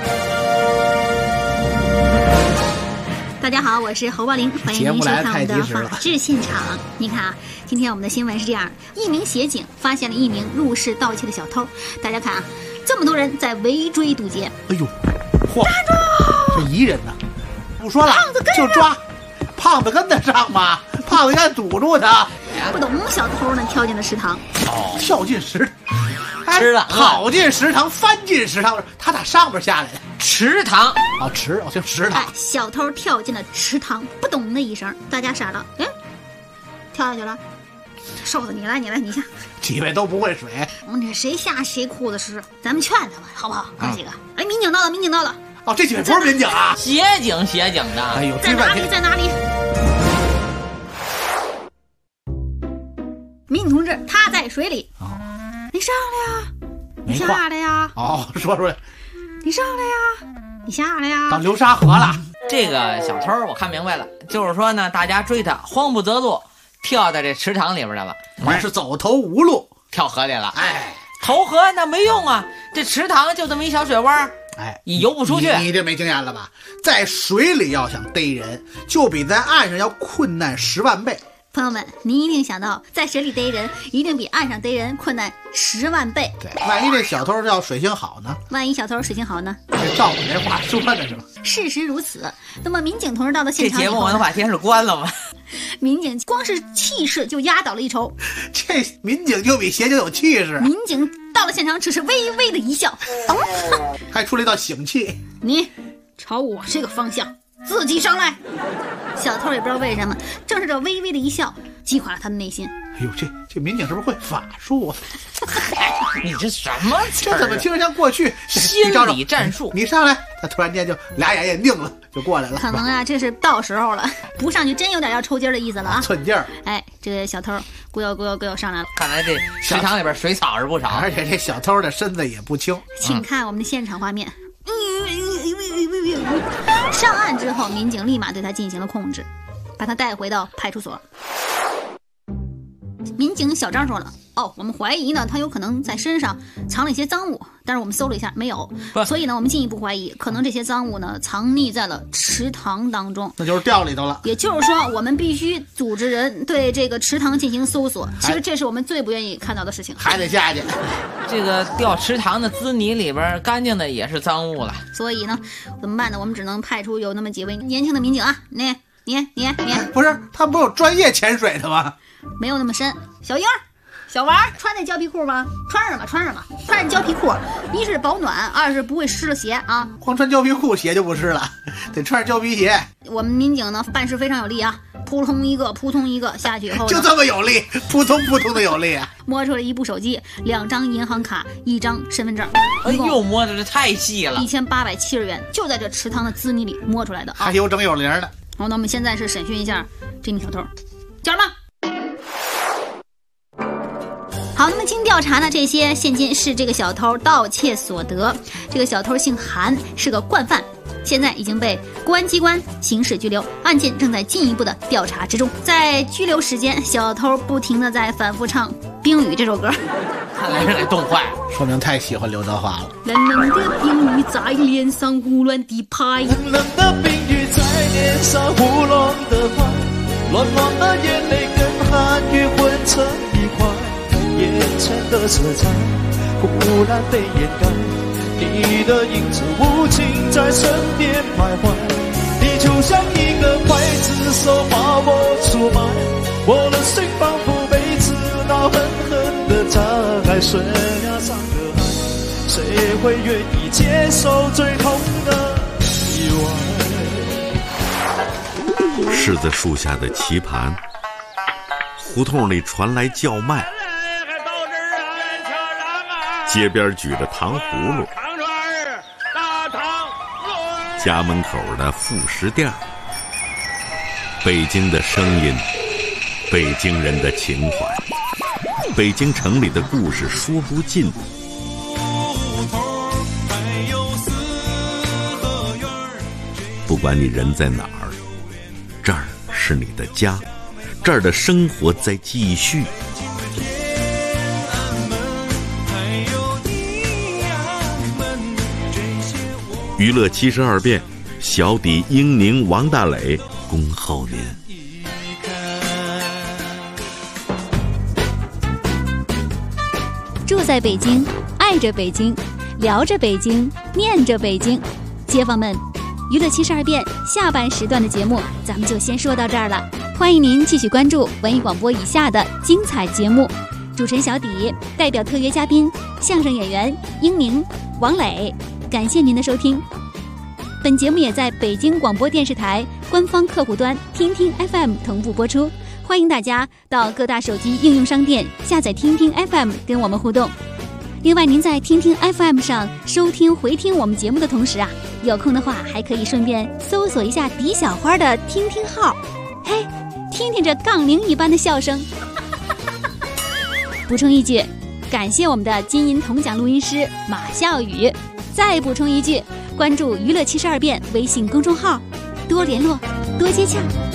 大家好，我是侯宝林，欢迎您收看我们的《法制现场》。你看啊，今天我们的新闻是这样：一名协警发现了一名入室盗窃的小偷。大家看啊，这么多人在围追堵截。 哎呦，嚯！这宜人呐！不说了，就抓，胖子跟得上吗？胖子应该堵住他。 不懂，小偷呢跳进了食堂， 跳进食堂， 吃了， 跑进食堂，翻进食堂，他打上边下来的。 池塘哦，我听池塘。 小偷跳进了池塘，不懂那一声，大家傻了，哎，跳下去了，瘦子你来，你下。 几位都不会水， 这谁下谁裤子湿，咱们劝他吧，好不好？哥几个，哎，民警到了。 哦，这几位不是民警啊， 协警的。 哎呦， 在哪里？民警同志，他在水里。哦，你上来呀！ 哦，说出来。 你上来呀！你下来呀！ 到流沙河了。 这个小偷我看明白了，就是说呢，大家追他，慌不择路，跳到这池塘里边来了。 是走投无路， 跳河里了。 哎， 投河那没用啊，这池塘就这么一小水洼， 哎， 你游不出去。 你这没经验了吧？在水里要想逮人，就比在岸上要困难10万倍。 朋友们，您一定想到，在水里逮人一定比岸上逮人困难10万倍。 对，万一这小偷要水性好呢？ 万一小偷水性好呢？ 这照我这话说的是吧？ 事实如此。那么民警同志到了现场以后， 这节目我能把电视关了吗？ 民警光是气势就压倒了一筹。 这民警就比协警有气势。 民警到了现场只是微微的一笑， 还出了一道醒气。 你朝我这个方向自己上来。小偷也不知道为什么，正是这微微的一笑击垮了他的内心。 哎呦，这民警是不是会法术啊？ 你这什么词儿？ 这怎么听着像过去心理战术？ 你上来，他突然间就俩眼也定了，就过来了。 可能啊，这是到时候了，不上去真有点要抽筋的意思了啊！ 寸劲儿。 哎，这个小偷咕悠上来了。 看来这池塘里边水草是不少， 而且这小偷的身子也不轻。 请看我们的现场画面。上岸之后，民警立马对他进行了控制，把他带回到派出所。 民警小张说了，我们怀疑呢，他有可能在身上藏了一些赃物，但是我们搜了一下没有，所以呢，我们进一步怀疑，可能这些赃物呢藏匿在了池塘当中， 那就是掉里头了。 也就是说，我们必须组织人对这个池塘进行搜索。其实这是我们最不愿意看到的事情， 还得下去。 这个掉池塘的滋泥里边干净的也是赃物了， 所以呢，怎么办呢？我们只能派出有那么几位年轻的民警啊，你不是他不有专业潜水的吗？ 没有那么深，小英儿。小王穿那胶皮裤吗？穿上吧，穿着胶皮裤，一是保暖，二是不会湿了鞋啊。 光穿胶皮裤鞋就不湿了，得穿着胶皮鞋。 我们民警呢办事非常有力啊，扑通一个下去以后就这么有力，扑通的有力啊！ 摸出了一部手机、2张银行卡、1张身份证。 哎呦，摸的这太细了 ，1870元就在这池塘的滋泥里摸出来的啊， 还有整有零的。 好，那我们现在是审讯一下这名小偷，叫什么？好，那么经调查呢，这些现金是这个小偷盗窃所得。这个小偷姓韩，是个惯犯，现在已经被公安机关刑事拘留，案件正在进一步的调查之中。在拘留时间，小偷不停的在反复唱《冰雨》这首歌， 看来是给冻坏， 说明太喜欢刘德华了。 冷冷的冰雨在脸上胡乱地拍， 冷冷的冰雨在脸上胡乱地拍，暖暖的眼泪跟寒雨混成一块。眼前的色彩忽然被掩盖，你的影子无情在身边徘徊，你就像一个刽子手把我出卖，我的心仿佛被刺刀狠狠地扎开，悬崖上的海，谁会愿意接受最痛的意外？柿子树下的棋盘，胡同里传来叫卖，街边举着糖葫芦，家门口的副食店，北京的声音，北京人的情怀，北京城里的故事说不尽。不管你人在哪儿，这儿是你的家，这儿的生活在继续。娱乐72变，小底英宁王大磊恭候您。 住在北京，爱着北京，聊着北京，念着北京。街坊们，娱乐72变下半时段的节目咱们就先说到这儿了，欢迎您继续关注文艺广播以下的精彩节目。主持人小底代表特约嘉宾相声演员英宁、王磊，感谢您的收听。本节目也在北京广播电视台官方客户端听听 FM 同步播出，欢迎大家到各大手机应用商店下载听听 FM 跟我们互动。另外，您在听听 FM 上收听回听我们节目的同时啊，有空的话还可以顺便搜索一下狄小花的听听号，嘿，听听这杠铃一般的笑声。补充一句，感谢我们的金银铜奖录音师马笑宇。再补充一句，关注娱乐72变微信公众号，多联络，多接洽。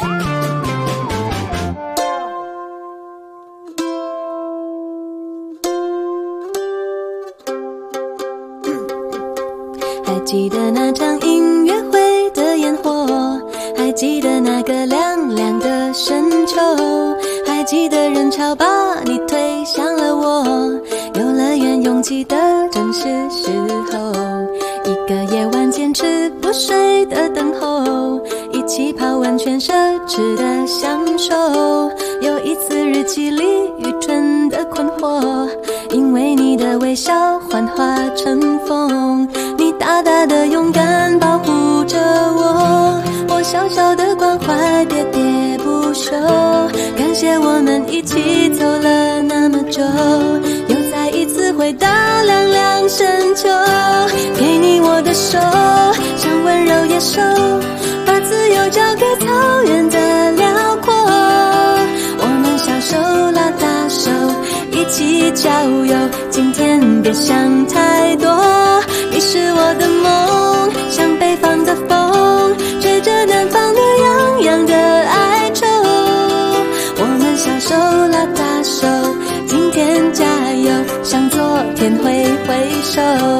还记得那场音乐会的烟火，还记得那个凉凉的深秋，还记得人潮把你推向了我，游乐园拥挤的正是时候，一个夜晚坚持不睡的等候，一起泡温泉奢侈的享受，有一次日记里愚蠢的困惑，因为你的微笑幻化成风，你大大的勇敢保护着我，我小小的关怀喋喋不休，感谢我们一起走了那么久，又再一次回到凉凉深秋，给你我的手，像温柔野兽，把自由交给草原的辽阔，我们小手拉大手，一起郊游，今天别想太多，你是我的梦，像北方的风，吹着南方的洋洋的哀愁，我们小手拉大手， 天挥挥手。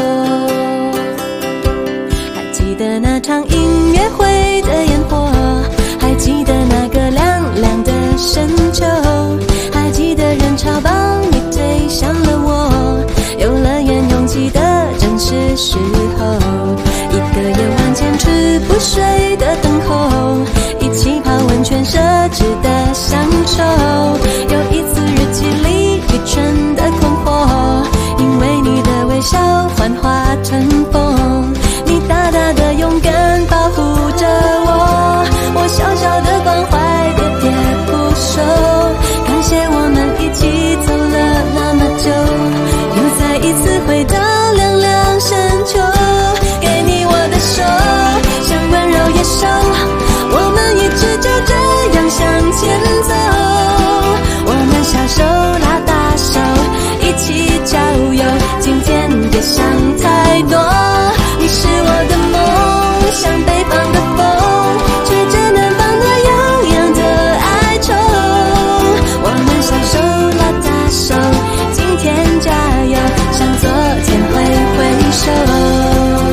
还记得那场音乐会的烟火，还记得那个亮亮的深秋，还记得人潮把你推向了我，游乐园拥挤的正是时候，一个夜晚坚持不睡的等候，一起泡温泉奢侈的享受，有一次日记里愚蠢的困惑，因为你的微笑幻化成风，你大大的勇敢保护着我，我小小的关怀喋喋不休，感谢我们一起走了那么久，又再一次回到凉凉深秋，给你我的手，像温柔野兽，我们一直就这样向前走，我们小手拉大手，一起郊游，今天别想太多，你是我的梦，像北方的风，吹着南方暖洋洋的哀愁，我们小手拉大手，今天加油，向昨天挥挥手。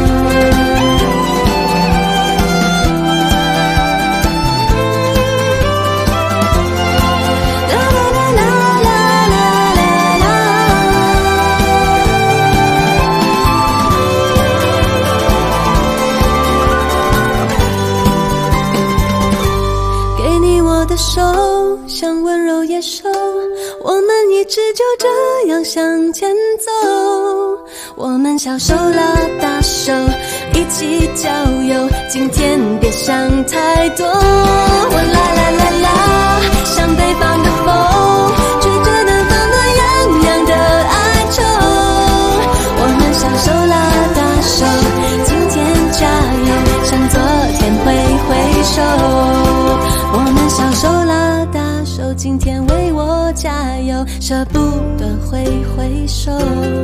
手像温柔野兽，我们一直就这样向前走，我们小手拉大手，一起郊游，今天别想太多，我啦啦啦啦，像北方的风，吹着南方暖洋洋的哀愁，我们小手拉大手，今天加油，向昨天挥挥手，我们小手拉大手，今天为我加油，舍不得挥挥手。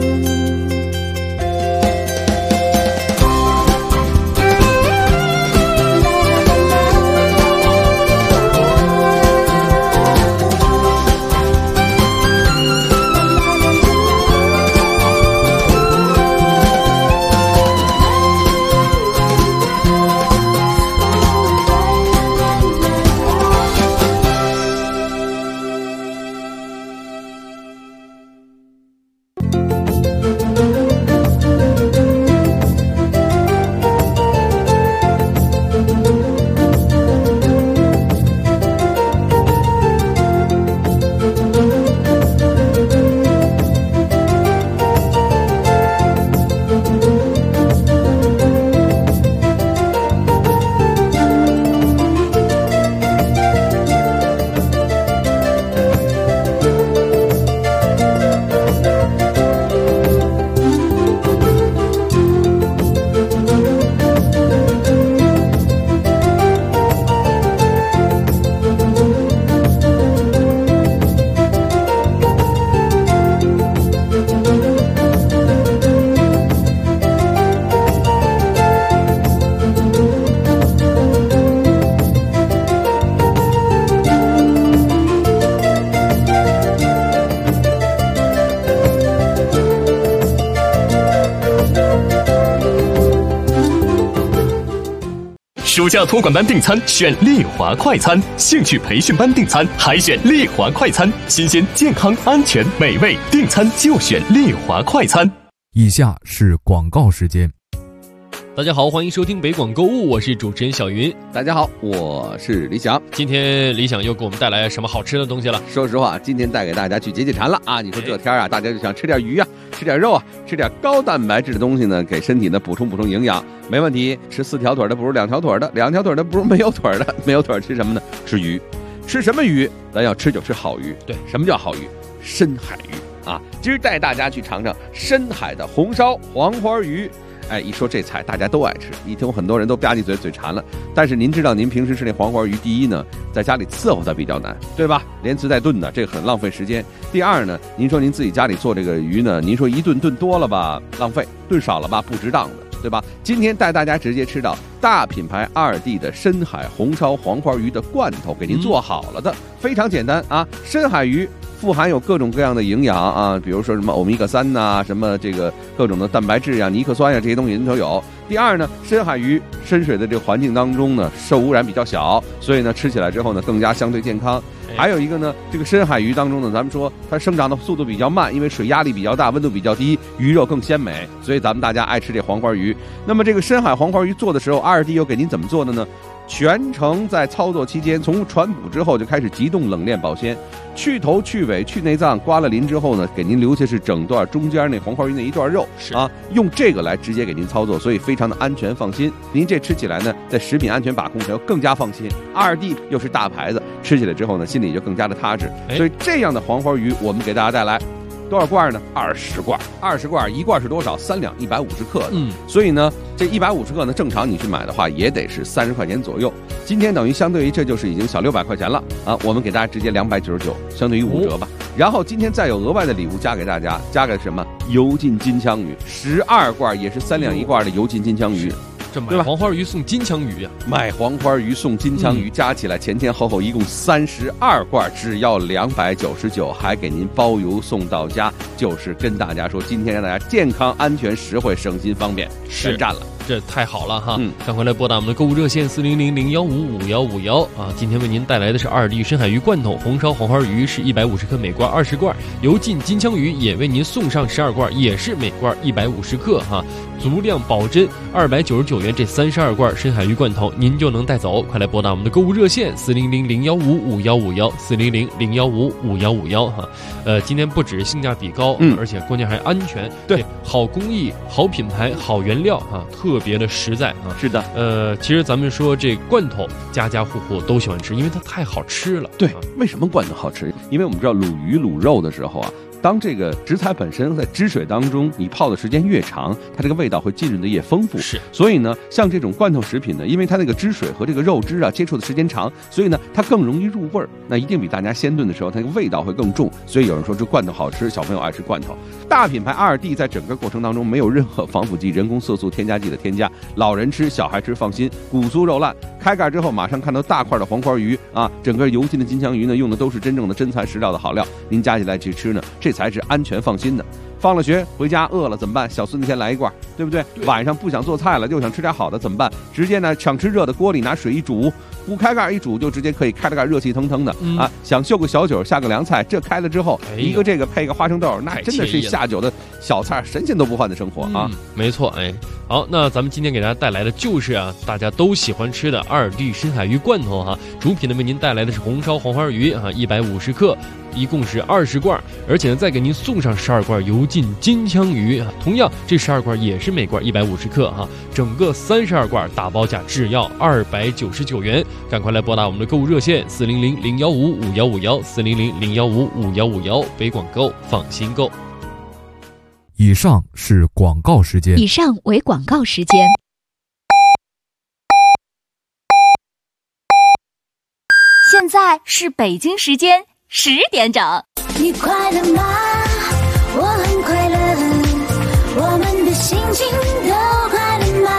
暑假托管班订餐选丽华快餐，兴趣培训班订餐还选丽华快餐，新鲜、健康、安全、美味，订餐就选丽华快餐。 以下是广告时间。 大家好，欢迎收听北广购物，我是主持人小云。 大家好，我是李想。 今天李想又给我们带来什么好吃的东西了？ 说实话，今天带给大家去解解馋了啊！你说这天啊，大家就想吃点鱼啊，吃点肉啊，吃点高蛋白质的东西呢，给身体呢补充营养，没问题。吃4条腿的不如2条腿的，2条腿的不如没有腿的，没有腿吃什么呢？吃鱼。吃什么鱼？咱要吃就吃好鱼。 对， 什么叫好鱼？深海鱼啊！今儿带大家去尝尝深海的红烧黄花鱼。哎，一说这菜大家都爱吃，一听很多人都吧唧嘴馋了。但是您知道您平时吃那黄花鱼，第一呢，在家里伺候它比较难，对吧？连吃带炖的，这个很浪费时间。第二呢，您说您自己家里做这个鱼呢，您说一炖多了吧，浪费；炖少了吧，不值当的，对吧？今天带大家直接吃到大品牌2D的深海红烧黄花鱼的罐头，给您做好了的，非常简单啊！深海鱼富含有各种各样的营养啊，比如说什么欧米伽3呐，什么这个各种的蛋白质呀、尼克酸呀，这些东西人都有。第二呢，深海鱼深水的这个环境当中呢，受污染比较小，所以呢吃起来之后呢更加相对健康。还有一个呢，这个深海鱼当中呢，咱们说它生长的速度比较慢，因为水压力比较大，温度比较低，鱼肉更鲜美，所以咱们大家爱吃这黄花鱼。那么这个深海黄花鱼做的时候，2D又给您怎么做的呢？全程在操作期间，从船捕之后就开始急冻冷链保鲜，去头去尾去内脏，刮了鳞之后呢，给您留下是整段中间那黄花鱼那一段肉啊，用这个来直接给您操作，所以非常的安全放心。您这吃起来呢，在食品安全把控上又更加放心。2D 又是大牌子，吃起来之后呢，心里就更加的踏实。所以这样的黄花鱼，我们给大家带来。多少罐呢？20罐，20罐，一罐是多少？3两150克的。所以呢，这150克呢，正常你去买的话，也得是30块钱左右。今天等于相对于这就是已经小600块钱了啊！我们给大家直接299，相对于5折吧。然后今天再有额外的礼物加给大家，加给什么？油浸金枪鱼12罐，也是3两1罐的油浸金枪鱼。 这买黄花鱼送金枪鱼呀、 买黄花鱼送金枪鱼，加起来前前后后一共32罐，只要299，还给您包邮送到家。就是跟大家说，今天让大家健康、安全、实惠、省心、方便，全占了。 这太好了哈！赶快来拨打我们的购物热线400-015-5151啊！今天为您带来的是2D 深海鱼罐头，红烧黄花鱼是150克，每罐20罐；油浸金枪鱼也为您送上12罐，也是每罐150克哈，足量保真，299元这32罐深海鱼罐头您就能带走。快来拨打我们的购物热线400-015-5151，400-015-5151哈。今天不止性价比高，而且关键还安全，对，好工艺、好品牌、好原料啊，特别的实在啊。 是的， 其实咱们说这罐头，家家户户都喜欢吃，因为它太好吃了。 对，为什么罐头好吃？因为我们知道卤鱼、卤肉的时候啊，当这个食材本身在汁水当中，你泡的时间越长，它这个味道会浸润的越丰富。 是， 所以呢，像这种罐头食品呢，因为它那个汁水和这个肉汁啊接触的时间长，所以呢，它更容易入味儿。那一定比大家鲜炖的时候，它那个味道会更重。所以有人说这罐头好吃，小朋友爱吃罐头。大品牌2D 在整个过程当中没有任何防腐剂、人工色素、添加剂的添加，老人吃、小孩吃放心，骨酥肉烂。开盖之后马上看到大块的黄花鱼啊，整个油浸的金枪鱼呢，用的都是真正的真材实料的好料，您加起来去吃呢，这才是安全放心的。放了学回家饿了怎么办？小孙子先来一罐，对不对？晚上不想做菜了，又想吃点好的怎么办？直接呢，想吃热的，锅里拿水一煮，不开盖一煮就直接可以开了盖，热气腾腾的啊！想秀个小酒，下个凉菜，这开了之后，一个这个配个花生豆，那真的是下酒的小菜，神仙都不换的生活啊！ 没错，好，那咱们今天给大家带来的就是大家都喜欢吃的2D 深海鱼罐头哈。主品呢为您带来的是红烧黄花鱼啊，150克。一共是20罐，而且呢再给您送上12罐油浸金枪鱼啊，同样这12罐也是每罐150克哈，整个32罐打包价只要299元，赶快来拨打我们的购物热线400-015-5151，400-015-5151，北广购放心购。 以上是广告时间。 以上为广告时间。现在是北京时间10点整。 你快乐吗？我很快乐，我们的心情都快乐吗？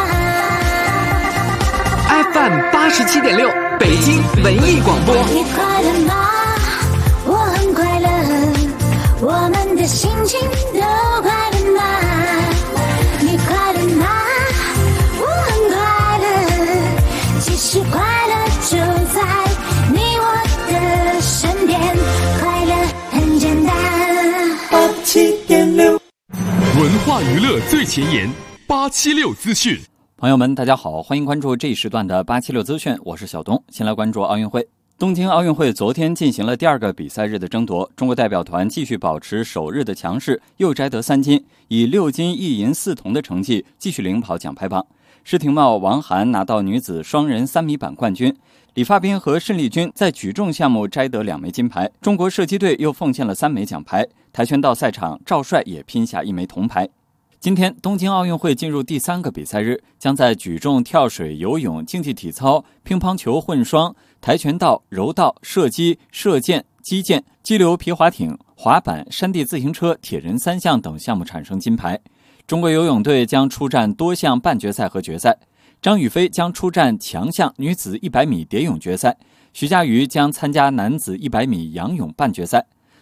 FM 87.6，北京文艺广播。 你快乐吗？我很快乐，我们的心情都快乐吗？你快乐吗？我很快乐，其实快乐就在你我的身边，快乐很简单。87.6， 文化娱乐最前沿，876资讯。 朋友们，大家好，欢迎关注这一时段的876资讯，我是小东。先来关注奥运会。东京奥运会昨天进行了第2个比赛日的争夺，中国代表团继续保持首日的强势，又摘得3金，以6金1银4铜的成绩继续领跑奖牌榜。施廷懋、王涵拿到女子双人3米板冠军，李发彬和申丽君在举重项目摘得2枚金牌，中国射击队又奉献了3枚奖牌。跆拳道赛场，赵帅也拼下1枚铜牌。今天东京奥运会进入第3个比赛日，将在举重、跳水、游泳、竞技体操、乒乓球混双、跆拳道、柔道、射击、射箭、击剑、激流皮划艇、滑板、山地自行车、铁人3项等项目产生金牌。中国游泳队将出战多项半决赛和决赛，张雨霏将出战强项女子100米蝶泳决赛，徐嘉余将参加男子100米仰泳半决赛。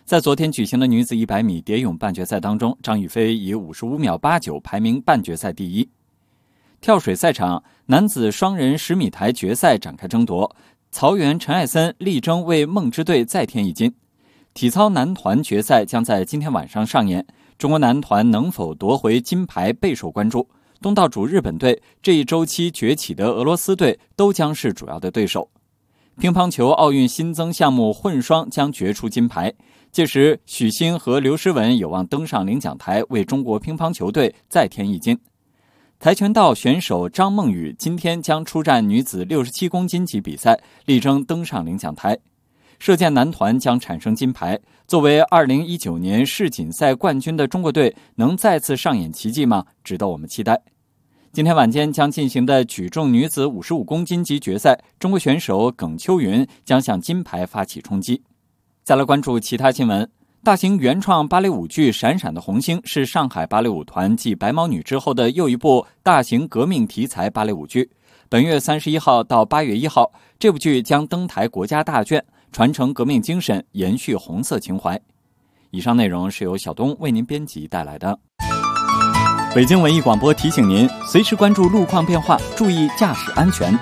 在昨天举行的女子100米蝶泳半决赛当中，张雨霏以55秒89排名半决赛第一。跳水赛场，男子双人10米台决赛展开争夺，曹原、陈艾森力争为梦之队再添一金。体操男团决赛将在今天晚上上演，中国男团能否夺回金牌备受关注。东道主日本队、这一周期崛起的俄罗斯队都将是主要的对手。乒乓球奥运新增项目混双将决出金牌，届时许昕和刘诗雯有望登上领奖台，为中国乒乓球队再添一金。跆拳道选手张梦雨今天将出战女子67公斤级比赛，力争登上领奖台。射箭男团将产生金牌，作为2019年世锦赛冠军的中国队能再次上演奇迹吗？值得我们期待。今天晚间将进行的举重女子55公斤级决赛，中国选手耿秋云将向金牌发起冲击。再来关注其他新闻。大型原创芭蕾舞剧《闪闪的红星》是上海芭蕾舞团继白毛女之后的又一部大型革命题材芭蕾舞剧。本月31号到8月1号，这部剧将登台国家大卷，传承革命精神，延续红色情怀。以上内容是由小东为您编辑带来的。北京文艺广播提醒您，随时关注路况变化，注意驾驶安全。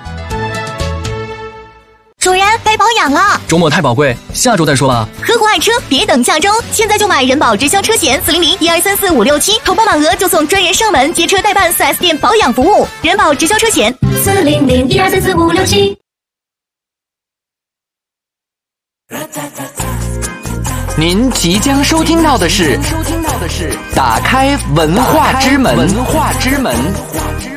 主人，该保养了， 周末太宝贵，下周再说吧。 呵护爱车，别等下周，现在就买人保直销车险400-1234-567，投保满额就送专人上门接车代办 4S 店保养服务。人保直销车险400-1234-567。 您即将收听到的是打开文化之门。